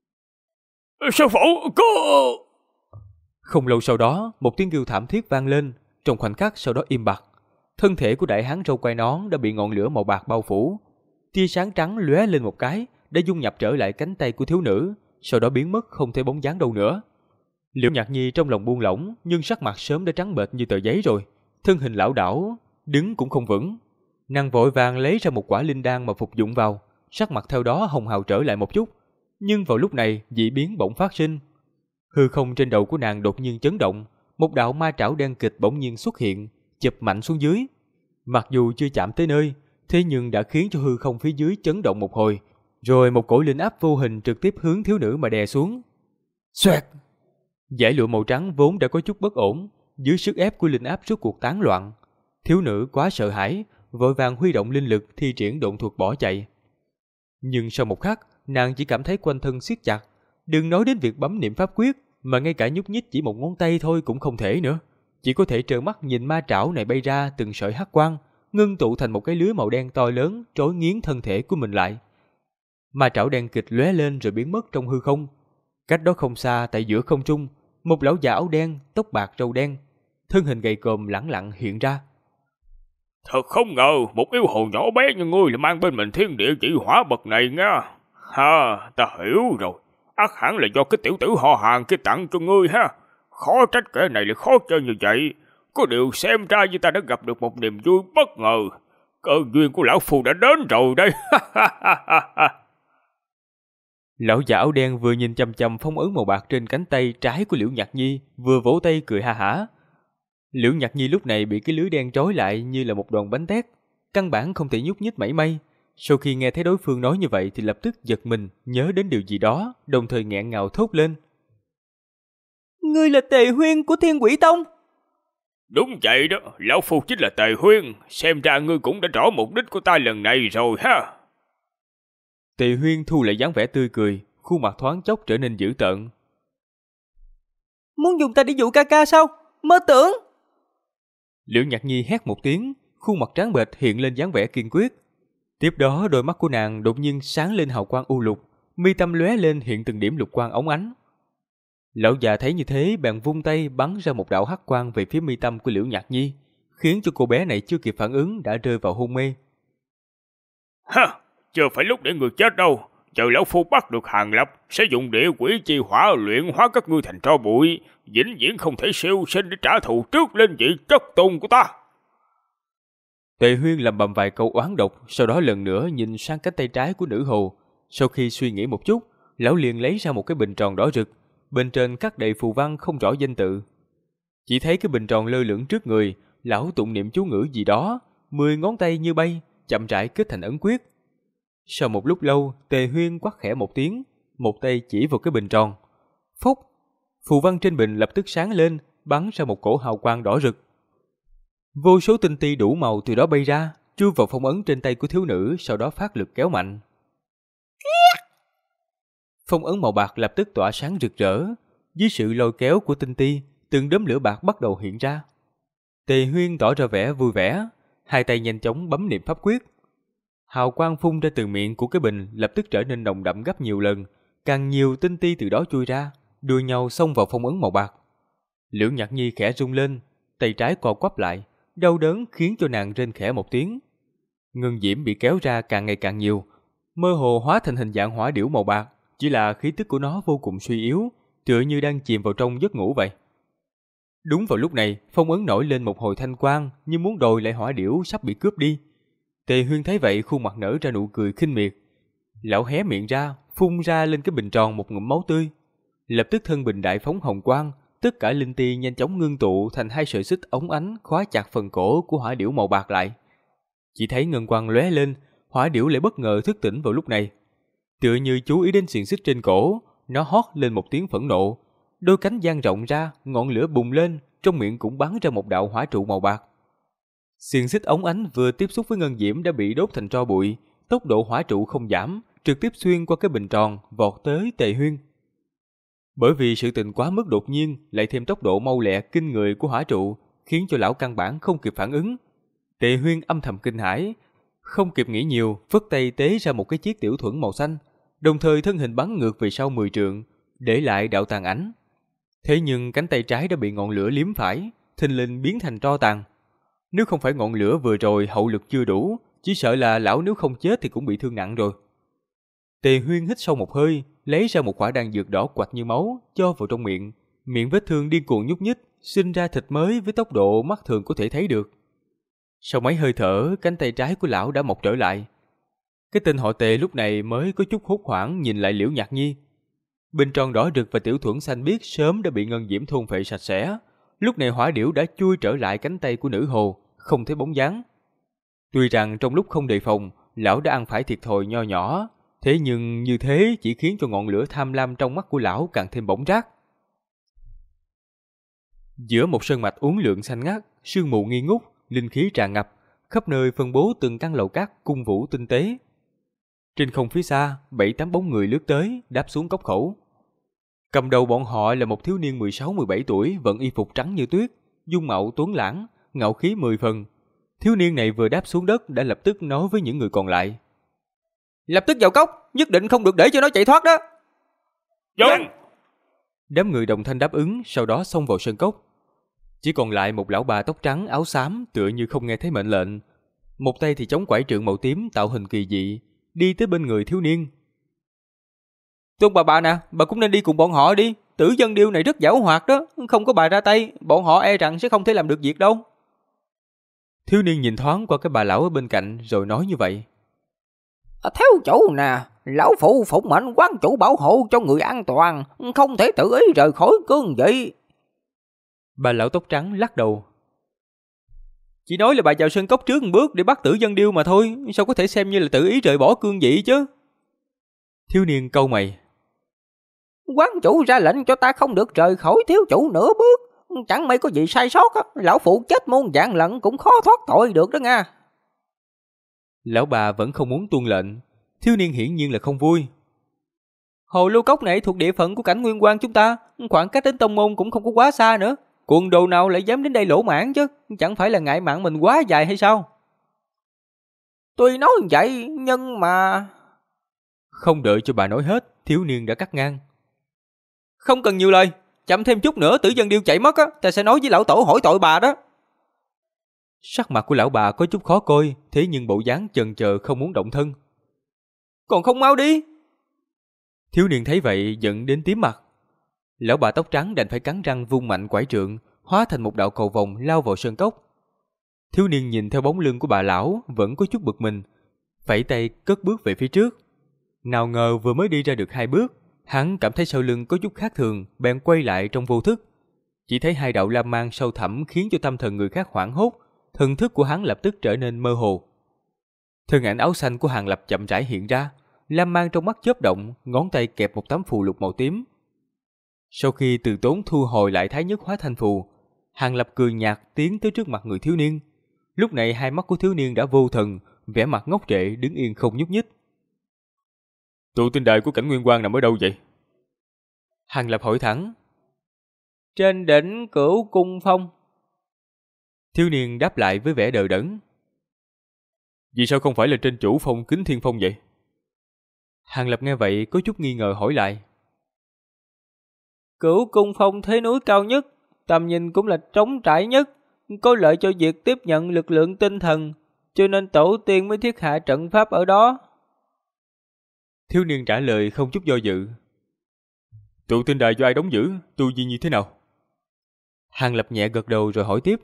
Sư phụ, cô! Không lâu sau đó, một tiếng kêu thảm thiết vang lên, trong khoảnh khắc sau đó im bặt. Thân thể của đại hán râu quai nón đã bị ngọn lửa màu bạc bao phủ. Tia sáng trắng lóe lên một cái, đã dung nhập trở lại cánh tay của thiếu nữ, sau đó biến mất không thấy bóng dáng đâu nữa. Liễu Nhạc Nhi trong lòng buông lỏng, nhưng sắc mặt sớm đã trắng bệch như tờ giấy rồi, thân hình lảo đảo, đứng cũng không vững. Nàng vội vàng lấy ra một quả linh đan mà phục dụng vào, sắc mặt theo đó hồng hào trở lại một chút. Nhưng vào lúc này, dị biến bỗng phát sinh. Hư không trên đầu của nàng đột nhiên chấn động, một đạo ma trảo đen kịch bỗng nhiên xuất hiện, chụp mạnh xuống dưới. Mặc dù chưa chạm tới nơi, thế nhưng đã khiến cho hư không phía dưới chấn động một hồi, rồi một cỗ linh áp vô hình trực tiếp hướng thiếu nữ mà đè xuống. Xoẹt! Dải lụa màu trắng vốn đã có chút bất ổn, dưới sức ép của linh áp rốt cuộc tán loạn. Thiếu nữ quá sợ hãi, vội vàng huy động linh lực thi triển độn thuật bỏ chạy. Nhưng sau một khắc, nàng chỉ cảm thấy quanh thân siết chặt, đừng nói đến việc bấm niệm pháp quyết, mà ngay cả nhúc nhích chỉ một ngón tay thôi cũng không thể nữa. Chỉ có thể trợn mắt nhìn ma trảo này bay ra từng sợi hắc quang, ngưng tụ thành một cái lưới màu đen to lớn trói nghiến thân thể của mình lại. Ma trảo đen kịch lóe lên rồi biến mất trong hư không. Cách đó không xa, tại giữa không trung, một lão già áo đen, tóc bạc râu đen, thân hình gầy còm lẳng lặng hiện ra. Thật không ngờ, một yêu hồ nhỏ bé như ngươi lại mang bên mình thiên địa chỉ hỏa bậc này nha. Ha, ta hiểu rồi. Ắt hẳn là do cái tiểu tử họ Hàng kia tặng cho ngươi ha. Khó trách kẻ này lại khó chơi như vậy. Có điều xem ra như ta đã gặp được một niềm vui bất ngờ. Cơ duyên của lão phu đã đến rồi đây. Lão già áo đen vừa nhìn chằm chằm phong ấn màu bạc trên cánh tay trái của Liễu Nhạc Nhi, vừa vỗ tay cười ha hả. Liễu Nhạc Nhi lúc này bị cái lưới đen trói lại như là một đòn bánh tét, căn bản không thể nhúc nhích mảy may. Sau khi nghe thấy đối phương nói như vậy thì lập tức giật mình, nhớ đến điều gì đó, đồng thời nghẹn ngào thốt lên. Ngươi là Tề Huyên của Thiên Quỷ Tông? Đúng vậy đó, lão phu chính là Tề Huyên. Xem ra ngươi cũng đã rõ mục đích của ta lần này rồi ha. Tề Huyên thu lại dáng vẻ tươi cười, khuôn mặt thoáng chốc trở nên dữ tợn. Muốn dùng ta để dụ ca ca sao? Mơ tưởng! Liễu Nhạc Nhi hét một tiếng, khuôn mặt trắng bệch hiện lên dáng vẻ kiên quyết. Tiếp đó đôi mắt của nàng đột nhiên sáng lên hào quang u lục, mi tâm lóe lên hiện từng điểm lục quang óng ánh. Lão già thấy như thế bèn vung tay bắn ra một đạo hắc quang về phía mi tâm của Liễu Nhạc Nhi, khiến cho cô bé này chưa kịp phản ứng đã rơi vào hôn mê. Ha, chưa phải lúc để người chết đâu. Chờ lão phu bắt được Hàng Lập, sẽ dùng địa quỷ chi hỏa luyện hóa các ngươi thành tro bụi, vĩnh viễn không thể siêu sinh để trả thù trước lên vị chất tôn của ta. Tề Huyên lẩm bẩm vài câu oán độc, sau đó lần nữa nhìn sang cánh tay trái của nữ hồ. Sau khi suy nghĩ một chút, lão liền lấy ra một cái bình tròn đỏ rực, bên trên khắc đầy phù văn không rõ danh tự. Chỉ thấy cái bình tròn lơ lửng trước người, lão tụng niệm chú ngữ gì đó, 10 ngón tay như bay, chậm rãi kết thành ấn quyết. Sau một lúc lâu, Tề Huyên quát khẽ một tiếng, một tay chỉ vào cái bình tròn. Phốc, phù văn trên bình lập tức sáng lên, bắn ra một cổ hào quang đỏ rực. Vô số tinh ti đủ màu từ đó bay ra, chui vào phong ấn trên tay của thiếu nữ, sau đó phát lực kéo mạnh. Phong ấn màu bạc lập tức tỏa sáng rực rỡ, dưới sự lôi kéo của tinh ti, từng đốm lửa bạc bắt đầu hiện ra. Tề Huyên tỏ ra vẻ vui vẻ, hai tay nhanh chóng bấm niệm pháp quyết. Hào quang phun ra từ miệng của cái bình lập tức trở nên nồng đậm gấp nhiều lần, càng nhiều tinh ti từ đó chui ra, đua nhau xông vào phong ấn màu bạc. Liễu Nhạc Nhi khẽ rung lên, tay trái co quắp lại, đau đớn khiến cho nàng rên khẽ một tiếng. Ngân diễm bị kéo ra càng ngày càng nhiều, mơ hồ hóa thành hình dạng hỏa điểu màu bạc, chỉ là khí tức của nó vô cùng suy yếu, tựa như đang chìm vào trong giấc ngủ vậy. Đúng vào lúc này, phong ấn nổi lên một hồi thanh quang, như muốn đòi lại hỏa điểu sắp bị cướp đi. Tề Huyên thấy vậy khuôn mặt nở ra nụ cười khinh miệt. Lão hé miệng ra, phun ra lên cái bình tròn một ngụm máu tươi. Lập tức thân bình đại phóng hồng quang, tất cả linh ti nhanh chóng ngưng tụ thành hai sợi xích óng ánh khóa chặt phần cổ của hỏa điểu màu bạc lại. Chỉ thấy ngân quang lóe lên, hỏa điểu lại bất ngờ thức tỉnh vào lúc này. Tựa như chú ý đến xiềng xích trên cổ, nó hót lên một tiếng phẫn nộ, đôi cánh dang rộng ra, ngọn lửa bùng lên, trong miệng cũng bắn ra một đạo hỏa trụ màu bạc. Xiềng xích óng ánh vừa tiếp xúc với ngân diễm đã bị đốt thành tro bụi, tốc độ hỏa trụ không giảm, trực tiếp xuyên qua cái bình tròn, vọt tới Tề Huyên. Bởi vì sự tình quá mức đột nhiên, lại thêm tốc độ mau lẹ kinh người của hỏa trụ, khiến cho lão căn bản không kịp phản ứng. Tề Huyên âm thầm kinh hãi, không kịp nghĩ nhiều, phất tay tế ra một cái chiếc tiểu thuẫn màu xanh, đồng thời thân hình bắn ngược về sau 10 trượng, để lại đạo tàn ảnh. Thế nhưng cánh tay trái đã bị ngọn lửa liếm phải, thình lình biến thành tro tàn. Nếu không phải ngọn lửa vừa rồi hậu lực chưa đủ, chỉ sợ là lão nếu không chết thì cũng bị thương nặng rồi. Tề Huyên hít sâu một hơi, lấy ra một quả đan dược đỏ quạch như máu, cho vào trong miệng. Miệng vết thương điên cuồng nhúc nhích, sinh ra thịt mới với tốc độ mắt thường có thể thấy được. Sau mấy hơi thở, cánh tay trái của lão đã mọc trở lại. Cái tên họ Tề lúc này mới có chút hốt hoảng nhìn lại Liễu Nhạc Nhi. Bình tròn đỏ rực và tiểu thuẫn xanh biếc sớm đã bị ngân diễm thôn phệ sạch sẽ. Lúc này hỏa điểu đã chui trở lại cánh tay của nữ hồ, không thấy bóng dáng. Tuy rằng trong lúc không đề phòng, lão đã ăn phải thiệt thòi nho nhỏ, thế nhưng như thế chỉ khiến cho ngọn lửa tham lam trong mắt của lão càng thêm bỏng rát. Giữa một sơn mạch uốn lượn xanh ngắt, sương mù nghi ngút, linh khí tràn ngập, khắp nơi phân bố từng căn lầu cát cung vũ tinh tế. Trên không phía xa, 7-8 bóng người lướt tới, đáp xuống cốc khẩu. Cầm đầu bọn họ là một thiếu niên 16-17 tuổi, vận y phục trắng như tuyết, dung mạo tuấn lãng, ngạo khí 10 phần. Thiếu niên này vừa đáp xuống đất đã lập tức nói với những người còn lại. Lập tức vào cốc, nhất định không được để cho nó chạy thoát đó. Vâng. Đám người đồng thanh đáp ứng, sau đó xông vào sân cốc. Chỉ còn lại một lão bà tóc trắng áo xám tựa như không nghe thấy mệnh lệnh. Một tay thì chống quải trượng màu tím tạo hình kỳ dị, đi tới bên người thiếu niên. Tôn bà nè, bà cũng nên đi cùng bọn họ đi. Tử dân điêu này rất giảo hoạt đó, không có bà ra tay, bọn họ e rằng sẽ không thể làm được việc đâu. Thiếu niên nhìn thoáng qua cái bà lão ở bên cạnh rồi nói như vậy. Thiếu chủ nè, lão phụ phụng mệnh quan chủ bảo hộ cho người an toàn, không thể tự ý rời khỏi cương vị. Bà lão tóc trắng lắc đầu. Chỉ nói là bà vào sân cốc trước một bước để bắt tử dân điêu mà thôi, sao có thể xem như là tự ý rời bỏ cương vị chứ? Thiếu niên cau mày. Quan chủ ra lệnh cho ta không được rời khỏi thiếu chủ nửa bước, chẳng may có gì sai sót, lão phụ chết muôn vạn lần cũng khó thoát tội được đó nha. Lão bà vẫn không muốn tuân lệnh. Thiếu niên hiển nhiên là không vui. Hồ Lô Cốc này thuộc địa phận của Cảnh Nguyên Quang chúng ta, khoảng cách đến tông môn cũng không có quá xa nữa. Cuồng đồ nào lại dám đến đây lỗ mãn chứ, chẳng phải là ngại mạng mình quá dài hay sao? Tuy nói vậy nhưng mà... Không đợi cho bà nói hết, thiếu niên đã cắt ngang. Không cần nhiều lời, chậm thêm chút nữa tử dân điêu chạy mất á, ta sẽ nói với lão tổ hỏi tội bà đó. Sắc mặt của lão bà có chút khó coi, thế nhưng bộ dáng chần chờ không muốn động thân. Còn không mau đi. Thiếu niên thấy vậy giận đến tím mặt. Lão bà tóc trắng đành phải cắn răng vung mạnh quải trượng, hóa thành một đạo cầu vồng lao vào sơn cốc. Thiếu niên nhìn theo bóng lưng của bà lão vẫn có chút bực mình, vẫy tay cất bước về phía trước. Nào ngờ vừa mới đi ra được 2 bước, hắn cảm thấy sau lưng có chút khác thường, bèn quay lại trong vô thức. Chỉ thấy 2 đạo lam mang sâu thẳm khiến cho tâm thần người khác hoảng hốt, thần thức của hắn lập tức trở nên mơ hồ. Thân ảnh áo xanh của Hàng Lập chậm rãi hiện ra, lam mang trong mắt chớp động, ngón tay kẹp một tấm phù lục màu tím. Sau khi từ tốn thu hồi lại thái nhất hóa thanh phù, Hàng Lập cười nhạt tiến tới trước mặt người thiếu niên. Lúc này hai mắt của thiếu niên đã vô thần, vẻ mặt ngốc trệ đứng yên không nhúc nhích. Tụ tinh đài của Cảnh Nguyên Quang nằm ở đâu vậy? Hàng Lập hỏi thẳng. Trên đỉnh Cửu Cung Phong. Thiếu niên đáp lại với vẻ đờ đẫn. Vì sao không phải là trên chủ phong Kính Thiên Phong vậy? Hàng Lập nghe vậy có chút nghi ngờ hỏi lại. Cửu Cung Phong thế núi cao nhất, tầm nhìn cũng là trống trải nhất, có lợi cho việc tiếp nhận lực lượng tinh thần, cho nên tổ tiên mới thiết hạ trận pháp ở đó. Thiếu niên trả lời không chút do dự. Tụ tinh đài do ai đóng giữ, tu vi như thế nào? Hàng Lập nhẹ gật đầu rồi hỏi tiếp.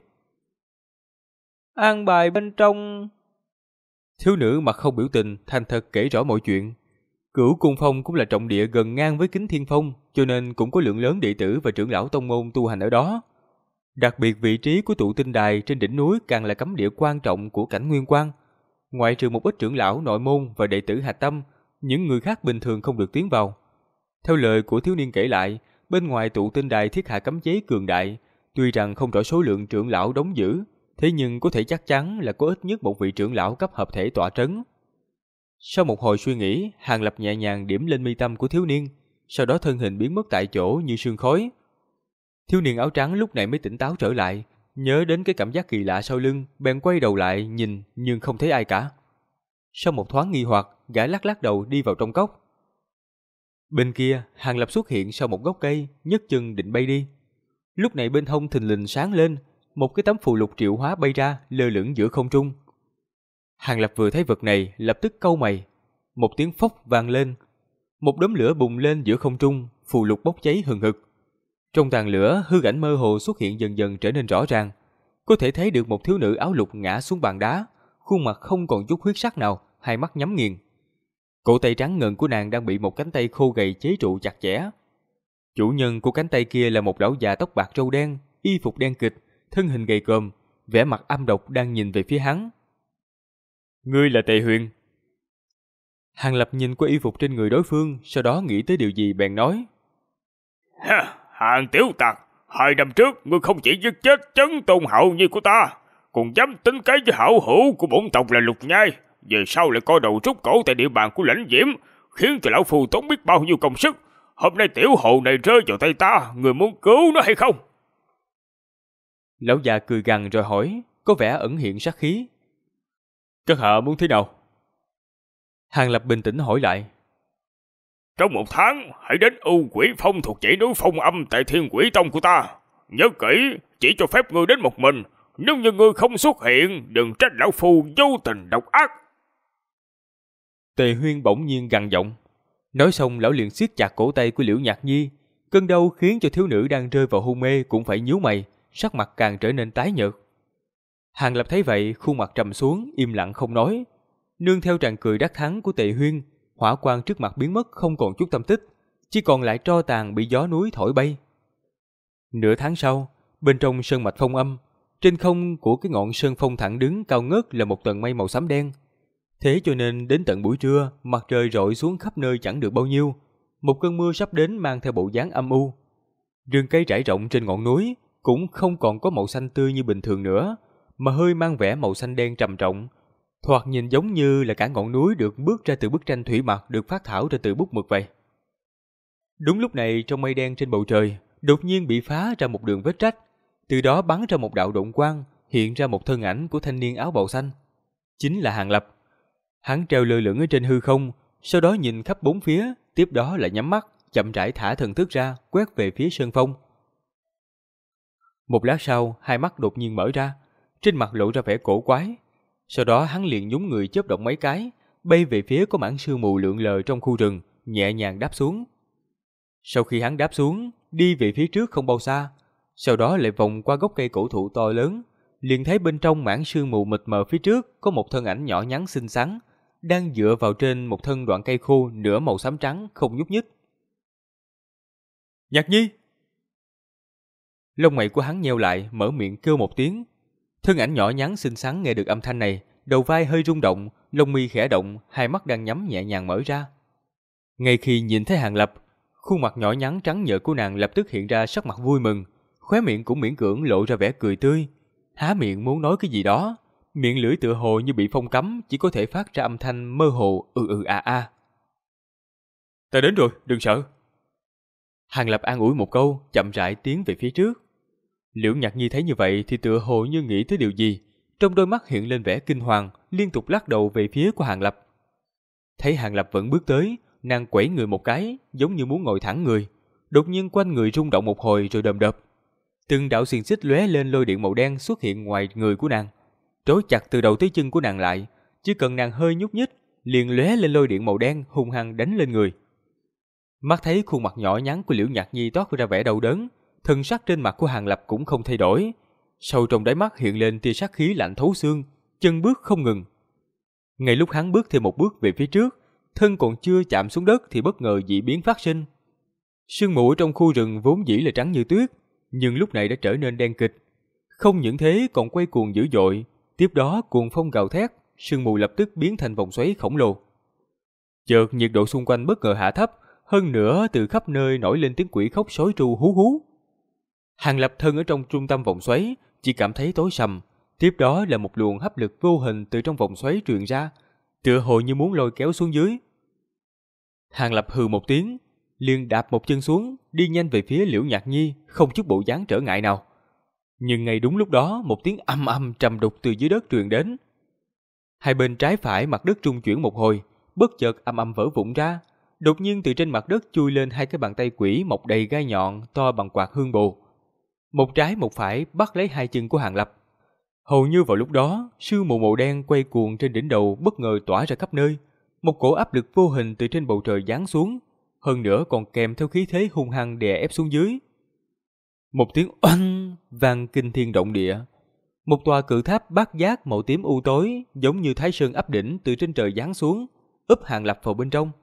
An bài bên trong. Thiếu nữ mặt không biểu tình, thành thật kể rõ mọi chuyện. Cửu Cung Phong cũng là trọng địa gần ngang với Kính Thiên Phong, cho nên cũng có lượng lớn đệ tử và trưởng lão tông môn tu hành ở đó. Đặc biệt vị trí của tụ tinh đài trên đỉnh núi càng là cấm địa quan trọng của Cảnh Nguyên Quang. Ngoại trừ một ít trưởng lão nội môn và đệ tử hạch tâm, những người khác bình thường không được tiến vào. Theo lời của thiếu niên kể lại, bên ngoài tụ tinh đài thiết hạ cấm chế cường đại, tuy rằng không rõ số lượng trưởng lão đóng giữ, thế nhưng có thể chắc chắn là có ít nhất một vị trưởng lão cấp hợp thể tọa trấn. Sau một hồi suy nghĩ, Hàng Lập nhẹ nhàng điểm lên mi tâm của thiếu niên, sau đó thân hình biến mất tại chỗ như sương khói. Thiếu niên áo trắng lúc này mới tỉnh táo trở lại, nhớ đến cái cảm giác kỳ lạ sau lưng, bèn quay đầu lại nhìn nhưng không thấy ai cả. Sau một thoáng nghi hoặc, gã lắc lắc đầu đi vào trong cốc. Bên kia, Hàng Lập xuất hiện sau một gốc cây, nhấc chân định bay đi. Lúc này bên hông thình lình sáng lên, một cái tấm phù lục triệu hóa bay ra, lơ lửng giữa không trung. Hàng Lập vừa thấy vật này, lập tức cau mày. Một tiếng phốc vang lên, một đốm lửa bùng lên giữa không trung, phù lục bốc cháy hừng hực. Trong tàn lửa, hư ảnh mơ hồ xuất hiện dần dần trở nên rõ ràng. Có thể thấy được một thiếu nữ áo lục ngã xuống bàn đá, khuôn mặt không còn chút huyết sắc nào, hai mắt nhắm nghiền. Cổ tay trắng ngần của nàng đang bị một cánh tay khô gầy chế trụ chặt chẽ. Chủ nhân của cánh tay kia là một lão già tóc bạc râu đen, y phục đen kịt, thân hình gầy còm, vẻ mặt âm độc đang nhìn về phía hắn. Ngươi là Tề Huyền. Hàng Lập nhìn qua y phục trên người đối phương, sau đó nghĩ tới điều gì bèn nói. Hàng tiểu tặc, 2 năm trước ngươi không chỉ giết chết Chấn Tôn hậu nhi của ta, còn dám tính kế với hảo hữu của bổn tộc là Lục Nhai, về sau lại co đầu rút cổ tại địa bàn của Lãnh Diễm, khiến cho lão phu tốn biết bao nhiêu công sức. Hôm nay tiểu hồ này rơi vào tay ta, người muốn cứu nó hay không? Lão già cười gằn rồi hỏi, có vẻ ẩn hiện sát khí. Các hạ muốn thế nào? Hàng Lập bình tĩnh hỏi lại. Trong 1 tháng, hãy đến U Quỷ Phong thuộc dãy núi Phong Âm tại Thiên Quỷ Tông của ta. Nhớ kỹ, chỉ cho phép ngươi đến một mình. Nếu như ngươi không xuất hiện, đừng trách lão phu vô tình độc ác. Tề Huyên bỗng nhiên gằn giọng. Nói xong lão liền siết chặt cổ tay của Liễu Nhạc Nhi. Cơn đau khiến cho thiếu nữ đang rơi vào hôn mê cũng phải nhíu mày, sắc mặt càng trở nên tái nhợt. Hàng Lập thấy vậy, khuôn mặt trầm xuống, im lặng không nói. Nương theo tràng cười đắc thắng của Tề Huyên, hỏa quang trước mặt biến mất không còn chút tâm tích, chỉ còn lại tro tàn bị gió núi thổi bay. Nửa tháng sau, bên trong sơn mạch Phong Âm, trên không của cái ngọn sơn phong thẳng đứng cao ngất là một tầng mây màu xám đen. Thế cho nên đến tận buổi trưa, mặt trời rọi xuống khắp nơi chẳng được bao nhiêu. Một cơn mưa sắp đến mang theo bộ dáng âm u. Rừng cây trải rộng trên ngọn núi cũng không còn có màu xanh tươi như bình thường nữa, mà hơi mang vẻ màu xanh đen trầm trọng. Thoạt nhìn giống như là cả ngọn núi được bước ra từ bức tranh thủy mặc được phác thảo ra từ bút mực vậy. Đúng lúc này, trong mây đen trên bầu trời đột nhiên bị phá ra một đường vết rách, từ đó bắn ra một đạo động quang, hiện ra một thân ảnh của thanh niên áo bào xanh. Chính là Hàng Lập. Hắn treo lơ lửng ở trên hư không, sau đó nhìn khắp bốn phía, tiếp đó lại nhắm mắt, chậm rãi thả thần thức ra, quét về phía sơn phong. Một lát sau, hai mắt đột nhiên mở ra, trên mặt lộ ra vẻ cổ quái. Sau đó hắn liền nhún người chớp động mấy cái, bay về phía có mảng sương mù lượn lờ trong khu rừng, nhẹ nhàng đáp xuống. Sau khi hắn đáp xuống, đi về phía trước không bao xa, sau đó lại vòng qua gốc cây cổ thụ to lớn, liền thấy bên trong mảng sương mù mịt mờ phía trước có một thân ảnh nhỏ nhắn xinh xắn, đang dựa vào trên một thân đoạn cây khô nửa màu xám trắng không nhúc nhích. Nhạc Nhi! Lông mày của hắn nheo lại, mở miệng kêu một tiếng. Thân ảnh nhỏ nhắn xinh xắn nghe được âm thanh này, đầu vai hơi rung động, lông mi khẽ động, hai mắt đang nhắm nhẹ nhàng mở ra. Ngay khi nhìn thấy Hàng Lập, khuôn mặt nhỏ nhắn trắng nhợt của nàng lập tức hiện ra sắc mặt vui mừng, khóe miệng cũng miễn cưỡng lộ ra vẻ cười tươi, há miệng muốn nói cái gì đó, miệng lưỡi tựa hồ như bị phong cấm, chỉ có thể phát ra âm thanh mơ hồ a. Ta đến rồi, đừng sợ. Hàng Lập an ủi một câu, chậm rãi tiến về phía trước. Liễu Nhạc Nhi thấy như vậy thì tựa hồ như nghĩ tới điều gì, trong đôi mắt hiện lên vẻ kinh hoàng, liên tục lắc đầu về phía của Hàng Lập. Thấy Hàng Lập vẫn bước tới, nàng quẩy người một cái, giống như muốn ngồi thẳng người. Đột nhiên quanh người rung động một hồi rồi đầm đập. Từng đạo xiềng xích lóe lên lôi điện màu đen xuất hiện ngoài người của nàng, trói chặt từ đầu tới chân của nàng lại. Chỉ cần nàng hơi nhúc nhích, liền lóe lên lôi điện màu đen hung hăng đánh lên người. Mắt thấy khuôn mặt nhỏ nhắn của Liễu Nhạc Nhi toát ra vẻ đau đớn, thân sắc trên mặt của Hàng Lập cũng không thay đổi. Sâu trong đáy mắt hiện lên tia sát khí lạnh thấu xương, chân bước không ngừng. Ngay lúc hắn bước thêm một bước về phía trước, thân còn chưa chạm xuống đất thì bất ngờ dị biến phát sinh. Sương mù trong khu rừng vốn dĩ là trắng như tuyết, nhưng lúc này đã trở nên đen kịt. Không những thế còn quay cuồng dữ dội, tiếp đó cuồng phong gào thét, sương mù lập tức biến thành vòng xoáy khổng lồ. Chợt nhiệt độ xung quanh bất ngờ hạ thấp, hơn nữa từ khắp nơi nổi lên tiếng quỷ khóc sói tru hú hú. Hàng Lập thân ở trong trung tâm vòng xoáy, chỉ cảm thấy tối sầm, tiếp đó là một luồng hấp lực vô hình từ trong vòng xoáy truyền ra, tựa hồ như muốn lôi kéo xuống dưới. Hàng Lập hừ một tiếng, liền đạp một chân xuống, đi nhanh về phía Liễu Nhạc Nhi, không chút bộ dáng trở ngại nào. Nhưng ngay đúng lúc đó, một tiếng âm âm trầm đục từ dưới đất truyền đến. Hai bên trái phải mặt đất rung chuyển một hồi, bất chợt âm âm vỡ vụn ra. Đột nhiên từ trên mặt đất chui lên hai cái bàn tay quỷ mọc đầy gai nhọn to bằng quạt hương bồ. Một trái một phải bắt lấy hai chân của Hàng Lập. Hầu như vào lúc đó, sương mù màu đen quay cuồng trên đỉnh đầu bất ngờ tỏa ra khắp nơi. Một cổ áp lực vô hình từ trên bầu trời giáng xuống, hơn nữa còn kèm theo khí thế hung hăng đè ép xuống dưới. Một tiếng oanh vang kinh thiên động địa. Một tòa cự tháp bát giác màu tím u tối, giống như Thái Sơn áp đỉnh từ trên trời giáng xuống, úp Hàng Lập vào bên trong.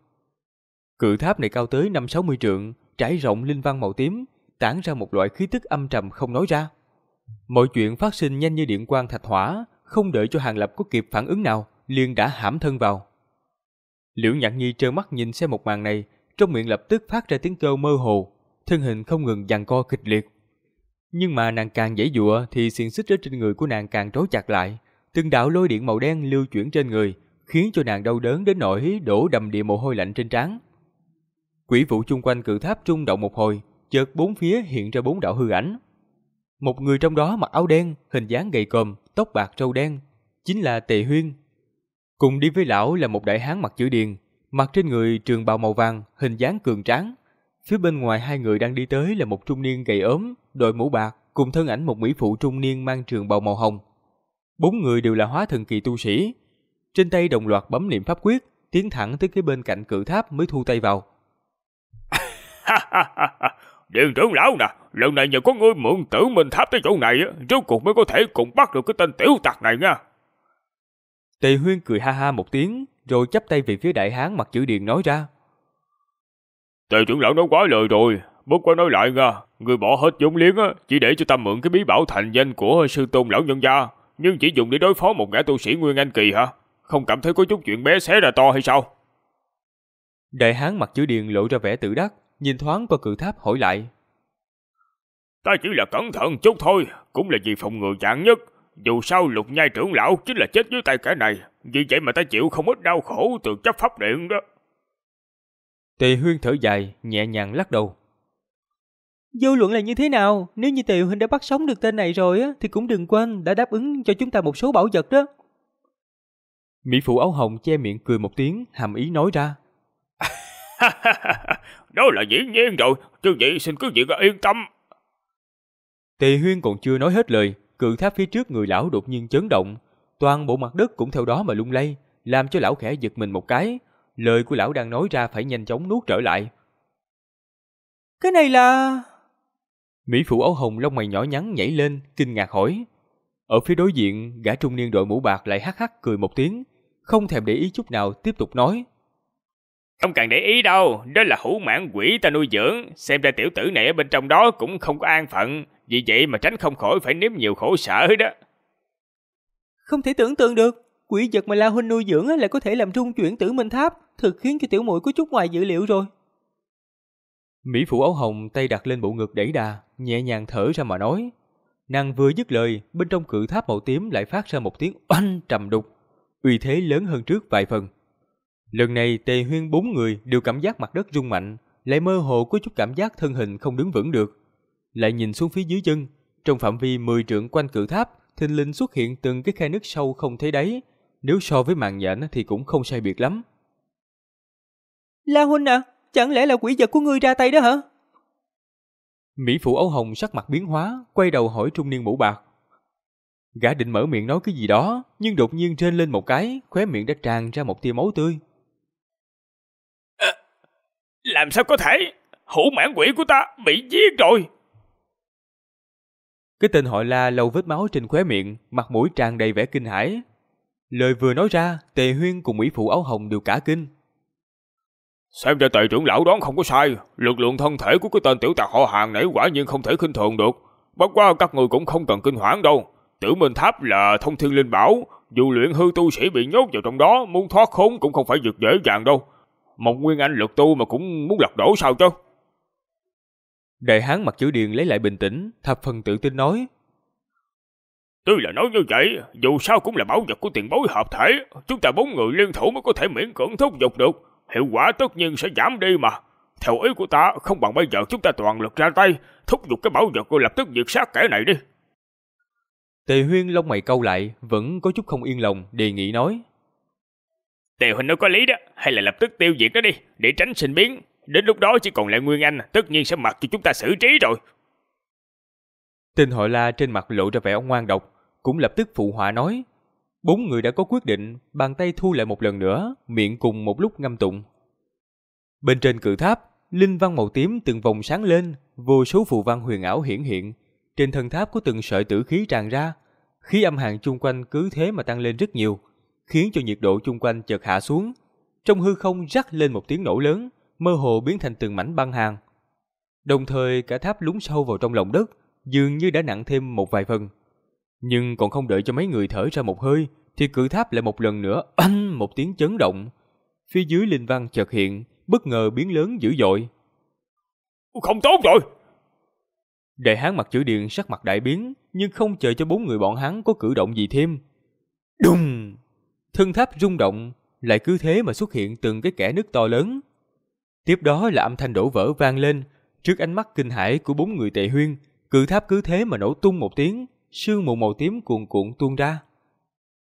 Cự tháp này cao tới 5-60 trượng, trải rộng linh văn màu tím, tản ra một loại khí tức âm trầm không nói ra. Mọi chuyện phát sinh nhanh như điện quang thạch hỏa, không đợi cho Hàng Lập có kịp phản ứng nào, liền đã hãm thân vào. Liễu Nhạc Nhi trơ mắt nhìn xem một màn này, trong miệng lập tức phát ra tiếng kêu mơ hồ, thân hình không ngừng giằng co kịch liệt. Nhưng mà nàng càng giãy giụa thì xiềng xích ở trên người của nàng càng trói chặt lại, từng đạo lôi điện màu đen lưu chuyển trên người, khiến cho nàng đau đớn đến nỗi đổ đầm đìa mồ hôi lạnh trên trán. Quỷ vụ chung quanh cự tháp rung động một hồi, chợt bốn phía hiện ra 4 đạo hư ảnh. Một người trong đó mặc áo đen, hình dáng gầy còm, tóc bạc râu đen, chính là Tề Huyên. Cùng đi với lão là một đại hán mặc chữ điền, mặc trên người trường bào màu vàng, hình dáng cường tráng. Phía bên ngoài hai người đang đi tới là một trung niên gầy ốm, đội mũ bạc, cùng thân ảnh một mỹ phụ trung niên mang trường bào màu hồng. Bốn người đều là hóa thần kỳ tu sĩ. Trên tay đồng loạt bấm niệm pháp quyết, tiến thẳng tới cái bên cạnh cự tháp mới thu tay vào. Điền trưởng lão nè, lần này nhờ có ngươi mượn Tử Minh Tháp tới chỗ này, rốt cuộc mới có thể cùng bắt được cái tên tiểu tặc này nha. Tề Huyên cười ha ha một tiếng, rồi chắp tay về phía đại hán mặc chữ điền nói ra. Tề trưởng lão nói quá lời rồi, bất quá nói lại nha, người bỏ hết vốn liếng chỉ để cho ta mượn cái bí bảo thành danh của sư tôn lão nhân gia, nhưng chỉ dùng để đối phó một gã tu sĩ Nguyên Anh kỳ hả? Không cảm thấy có chút chuyện bé xé ra to hay sao? Đại hán mặc chữ điền lộ ra vẻ tự đắc, nhìn thoáng qua cự tháp hỏi lại. Ta chỉ là cẩn thận chút thôi, cũng là vì phòng ngừa vạn nhất. Dù sao Lục Nhai trưởng lão chính là chết dưới tay kẻ này, vì vậy mà ta chịu không ít đau khổ từ chấp pháp điện đó. Tề Huyên thở dài, nhẹ nhàng lắc đầu. Vô luận là như thế nào, nếu như Tề huynh đã bắt sống được tên này rồi á, thì cũng đừng quên đã đáp ứng cho chúng ta một số bảo vật đó. Mỹ phụ áo hồng che miệng cười một tiếng, hàm ý nói ra. Đó là dĩ nhiên rồi, chứ vậy xin cứ việc yên tâm. Tề Huyên còn chưa nói hết lời, cự tháp phía trước người lão đột nhiên chấn động, toàn bộ mặt đất cũng theo đó mà lung lay, làm cho lão khẽ giật mình một cái. Lời của lão đang nói ra phải nhanh chóng nuốt trở lại. Cái này là... Mỹ phụ áo hồng lông mày nhỏ nhắn nhảy lên, kinh ngạc hỏi. Ở phía đối diện, gã trung niên đội mũ bạc lại hắc hắc cười một tiếng, không thèm để ý chút nào, tiếp tục nói. Không cần để ý đâu, đó là hữu mãn quỷ ta nuôi dưỡng, xem ra tiểu tử này ở bên trong đó cũng không có an phận, vì vậy mà tránh không khỏi phải nếm nhiều khổ sở đó. Không thể tưởng tượng được, quỷ vật mà La huynh nuôi dưỡng lại có thể làm rung chuyển Tử Minh Tháp, thật khiến cho tiểu muội có chút ngoài dự liệu rồi. Mỹ phụ áo hồng tay đặt lên bộ ngực đẩy đà, nhẹ nhàng thở ra mà nói. Nàng vừa dứt lời, bên trong cự tháp màu tím lại phát ra một tiếng oanh trầm đục, uy thế lớn hơn trước vài phần. Lần này Tề Huyên bốn người đều cảm giác mặt đất rung mạnh, lại mơ hồ có chút cảm giác thân hình không đứng vững được. Lại nhìn xuống phía dưới chân, trong phạm vi 10 trượng quanh cự tháp, thình lình xuất hiện từng cái khe nứt sâu không thấy đáy, nếu so với màn nhện thì cũng không sai biệt lắm. La huynh à, chẳng lẽ là quỷ vật của ngươi ra tay đó hả? Mỹ phụ áo hồng sắc mặt biến hóa, quay đầu hỏi trung niên mũ bạc. Gã định mở miệng nói cái gì đó, nhưng đột nhiên rên lên một cái, khóe miệng đã tràn ra một tia máu tươi. Làm sao có thể? Hữu mãn quỷ của ta bị giết rồi. Cái tên họ La lau vết máu trên khóe miệng, mặt mũi tràn đầy vẻ kinh hãi. Lời vừa nói ra, Tề Huyên cùng Mỹ phụ áo hồng đều cả kinh. Xem ra Tề trưởng lão đoán không có sai, lực lượng thân thể của cái tên tiểu tặc họ Hàng này quả nhiên không thể khinh thường được. Bất quá các người cũng không cần kinh hoảng đâu. Tử Minh Tháp là thông thiên linh bảo, dù luyện hư tu sĩ bị nhốt vào trong đó, muốn thoát khốn cũng không phải việc dễ dàng đâu. Một nguyên anh lực tu mà cũng muốn lật đổ sao chứ? Đại hán mặc chữ điền lấy lại bình tĩnh, thập phần tự tin nói. Tuy là nói như vậy, dù sao cũng là bảo vật của tiền bối hợp thể, chúng ta bốn người liên thủ mới có thể miễn cưỡng thúc giục được, hiệu quả tất nhiên sẽ giảm đi mà. Theo ý của ta, không bằng bây giờ chúng ta toàn lực ra tay, thúc giục cái bảo vật rồi lập tức diệt sát kẻ này đi. Tề Huyên lông mày cau lại, vẫn có chút không yên lòng, đề nghị nói. Tề huynh nói có lý đó, hay là lập tức tiêu diệt nó đi, để tránh sinh biến. Đến lúc đó chỉ còn lại Nguyên Anh, tất nhiên sẽ mặc cho chúng ta xử trí rồi. Tên họ La trên mặt lộ ra vẻ ngoan độc, cũng lập tức phụ họa nói. Bốn người đã có quyết định, bàn tay thu lại một lần nữa, miệng cùng một lúc ngâm tụng. Bên trên cự tháp, linh văn màu tím từng vòng sáng lên, vô số phù văn huyền ảo hiển hiện. Trên thân tháp có từng sợi tử khí tràn ra, khí âm hàn chung quanh cứ thế mà tăng lên rất nhiều, khiến cho nhiệt độ chung quanh chợt hạ xuống. Trong hư không rắc lên một tiếng nổ lớn, mơ hồ biến thành từng mảnh băng hàn. Đồng thời cả tháp lún sâu vào trong lòng đất, dường như đã nặng thêm một vài phần. Nhưng còn không đợi cho mấy người thở ra một hơi, thì cự tháp lại một lần nữa oanh một tiếng chấn động. Phía dưới linh văn chợt hiện, bất ngờ biến lớn dữ dội. Không tốt rồi! Đại hán mặc chữ điền sắc mặt đại biến, nhưng không chờ cho bốn người bọn hắn có cử động gì thêm. Đùng! Thân tháp rung động, lại cứ thế mà xuất hiện từng cái kẽ nứt to lớn. Tiếp đó là âm thanh đổ vỡ vang lên, trước ánh mắt kinh hãi của bốn người Tề Huyên, cự tháp cứ thế mà nổ tung một tiếng, sương mù màu tím cuồn cuộn tuôn ra.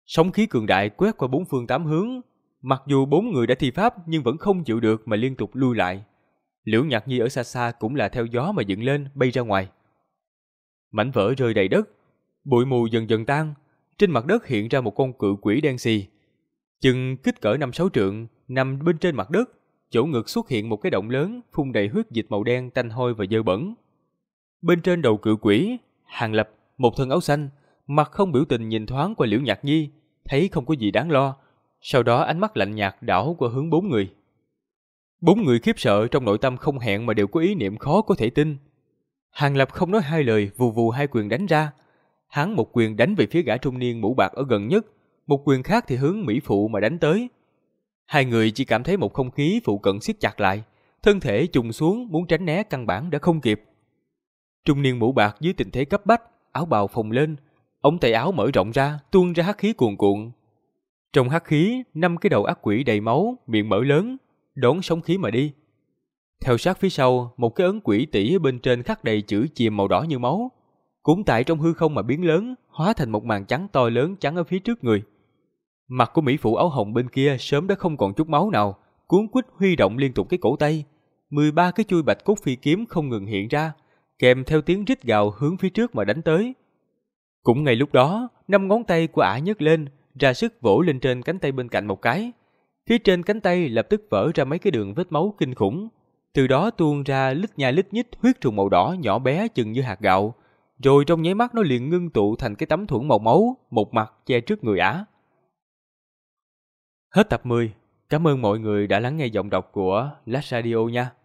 Sóng khí cường đại quét qua bốn phương tám hướng, mặc dù bốn người đã thi pháp nhưng vẫn không chịu được mà liên tục lui lại. Liễu Nhạc Nhi ở xa xa cũng là theo gió mà dựng lên bay ra ngoài. Mảnh vỡ rơi đầy đất, bụi mù dần dần tan, trên mặt đất hiện ra một con cự quỷ đen xì. Chừng kích cỡ 5-6 trượng, nằm bên trên mặt đất, chỗ ngực xuất hiện một cái động lớn phun đầy huyết dịch màu đen tanh hôi và dơ bẩn. Bên trên đầu cự quỷ, Hàng Lập, một thân áo xanh, mặt không biểu tình nhìn thoáng qua Liễu Nhạc Nhi, thấy không có gì đáng lo, sau đó ánh mắt lạnh nhạt đảo qua hướng bốn người. Bốn người khiếp sợ trong nội tâm không hẹn mà đều có ý niệm khó có thể tin. Hàng Lập không nói hai lời, vù vù hai quyền đánh ra. Hắn một quyền đánh về phía gã trung niên mũ bạc ở gần nhất, một quyền khác thì hướng mỹ phụ mà đánh tới. Hai người chỉ cảm thấy một không khí phụ cận siết chặt lại, thân thể trùng xuống muốn tránh né căn bản đã không kịp. Trung niên mũ bạc dưới tình thế cấp bách, áo bào phồng lên, ống tay áo mở rộng ra, tuôn ra hắc khí cuồn cuộn. Trong hắc khí, 5 cái đầu ác quỷ đầy máu, miệng mở lớn, đón sóng khí mà đi. Theo sát phía sau, một cái ấn quỷ tỷ ở bên trên khắc đầy chữ chìm màu đỏ như máu, cũng tại trong hư không mà biến lớn, hóa thành một màn trắng to lớn chắn ở phía trước người. Mặt của mỹ phụ áo hồng bên kia sớm đã không còn chút máu nào, cuốn quýt huy động liên tục cái cổ tay, 13 cái chui bạch cốt phi kiếm không ngừng hiện ra, kèm theo tiếng rít gào hướng phía trước mà đánh tới. Cũng ngay lúc đó, 5 ngón tay của ả nhấc lên, ra sức vỗ lên trên cánh tay bên cạnh một cái. Phía trên cánh tay lập tức vỡ ra mấy cái đường vết máu kinh khủng, từ đó tuôn ra lít nha lít nhít huyết trùng màu đỏ nhỏ bé chừng như hạt gạo, rồi trong nháy mắt nó liền ngưng tụ thành cái tấm thuẫn màu máu, một mặt che trước người ả. Hết tập 10. Cảm ơn mọi người đã lắng nghe giọng đọc của Last Radio nha.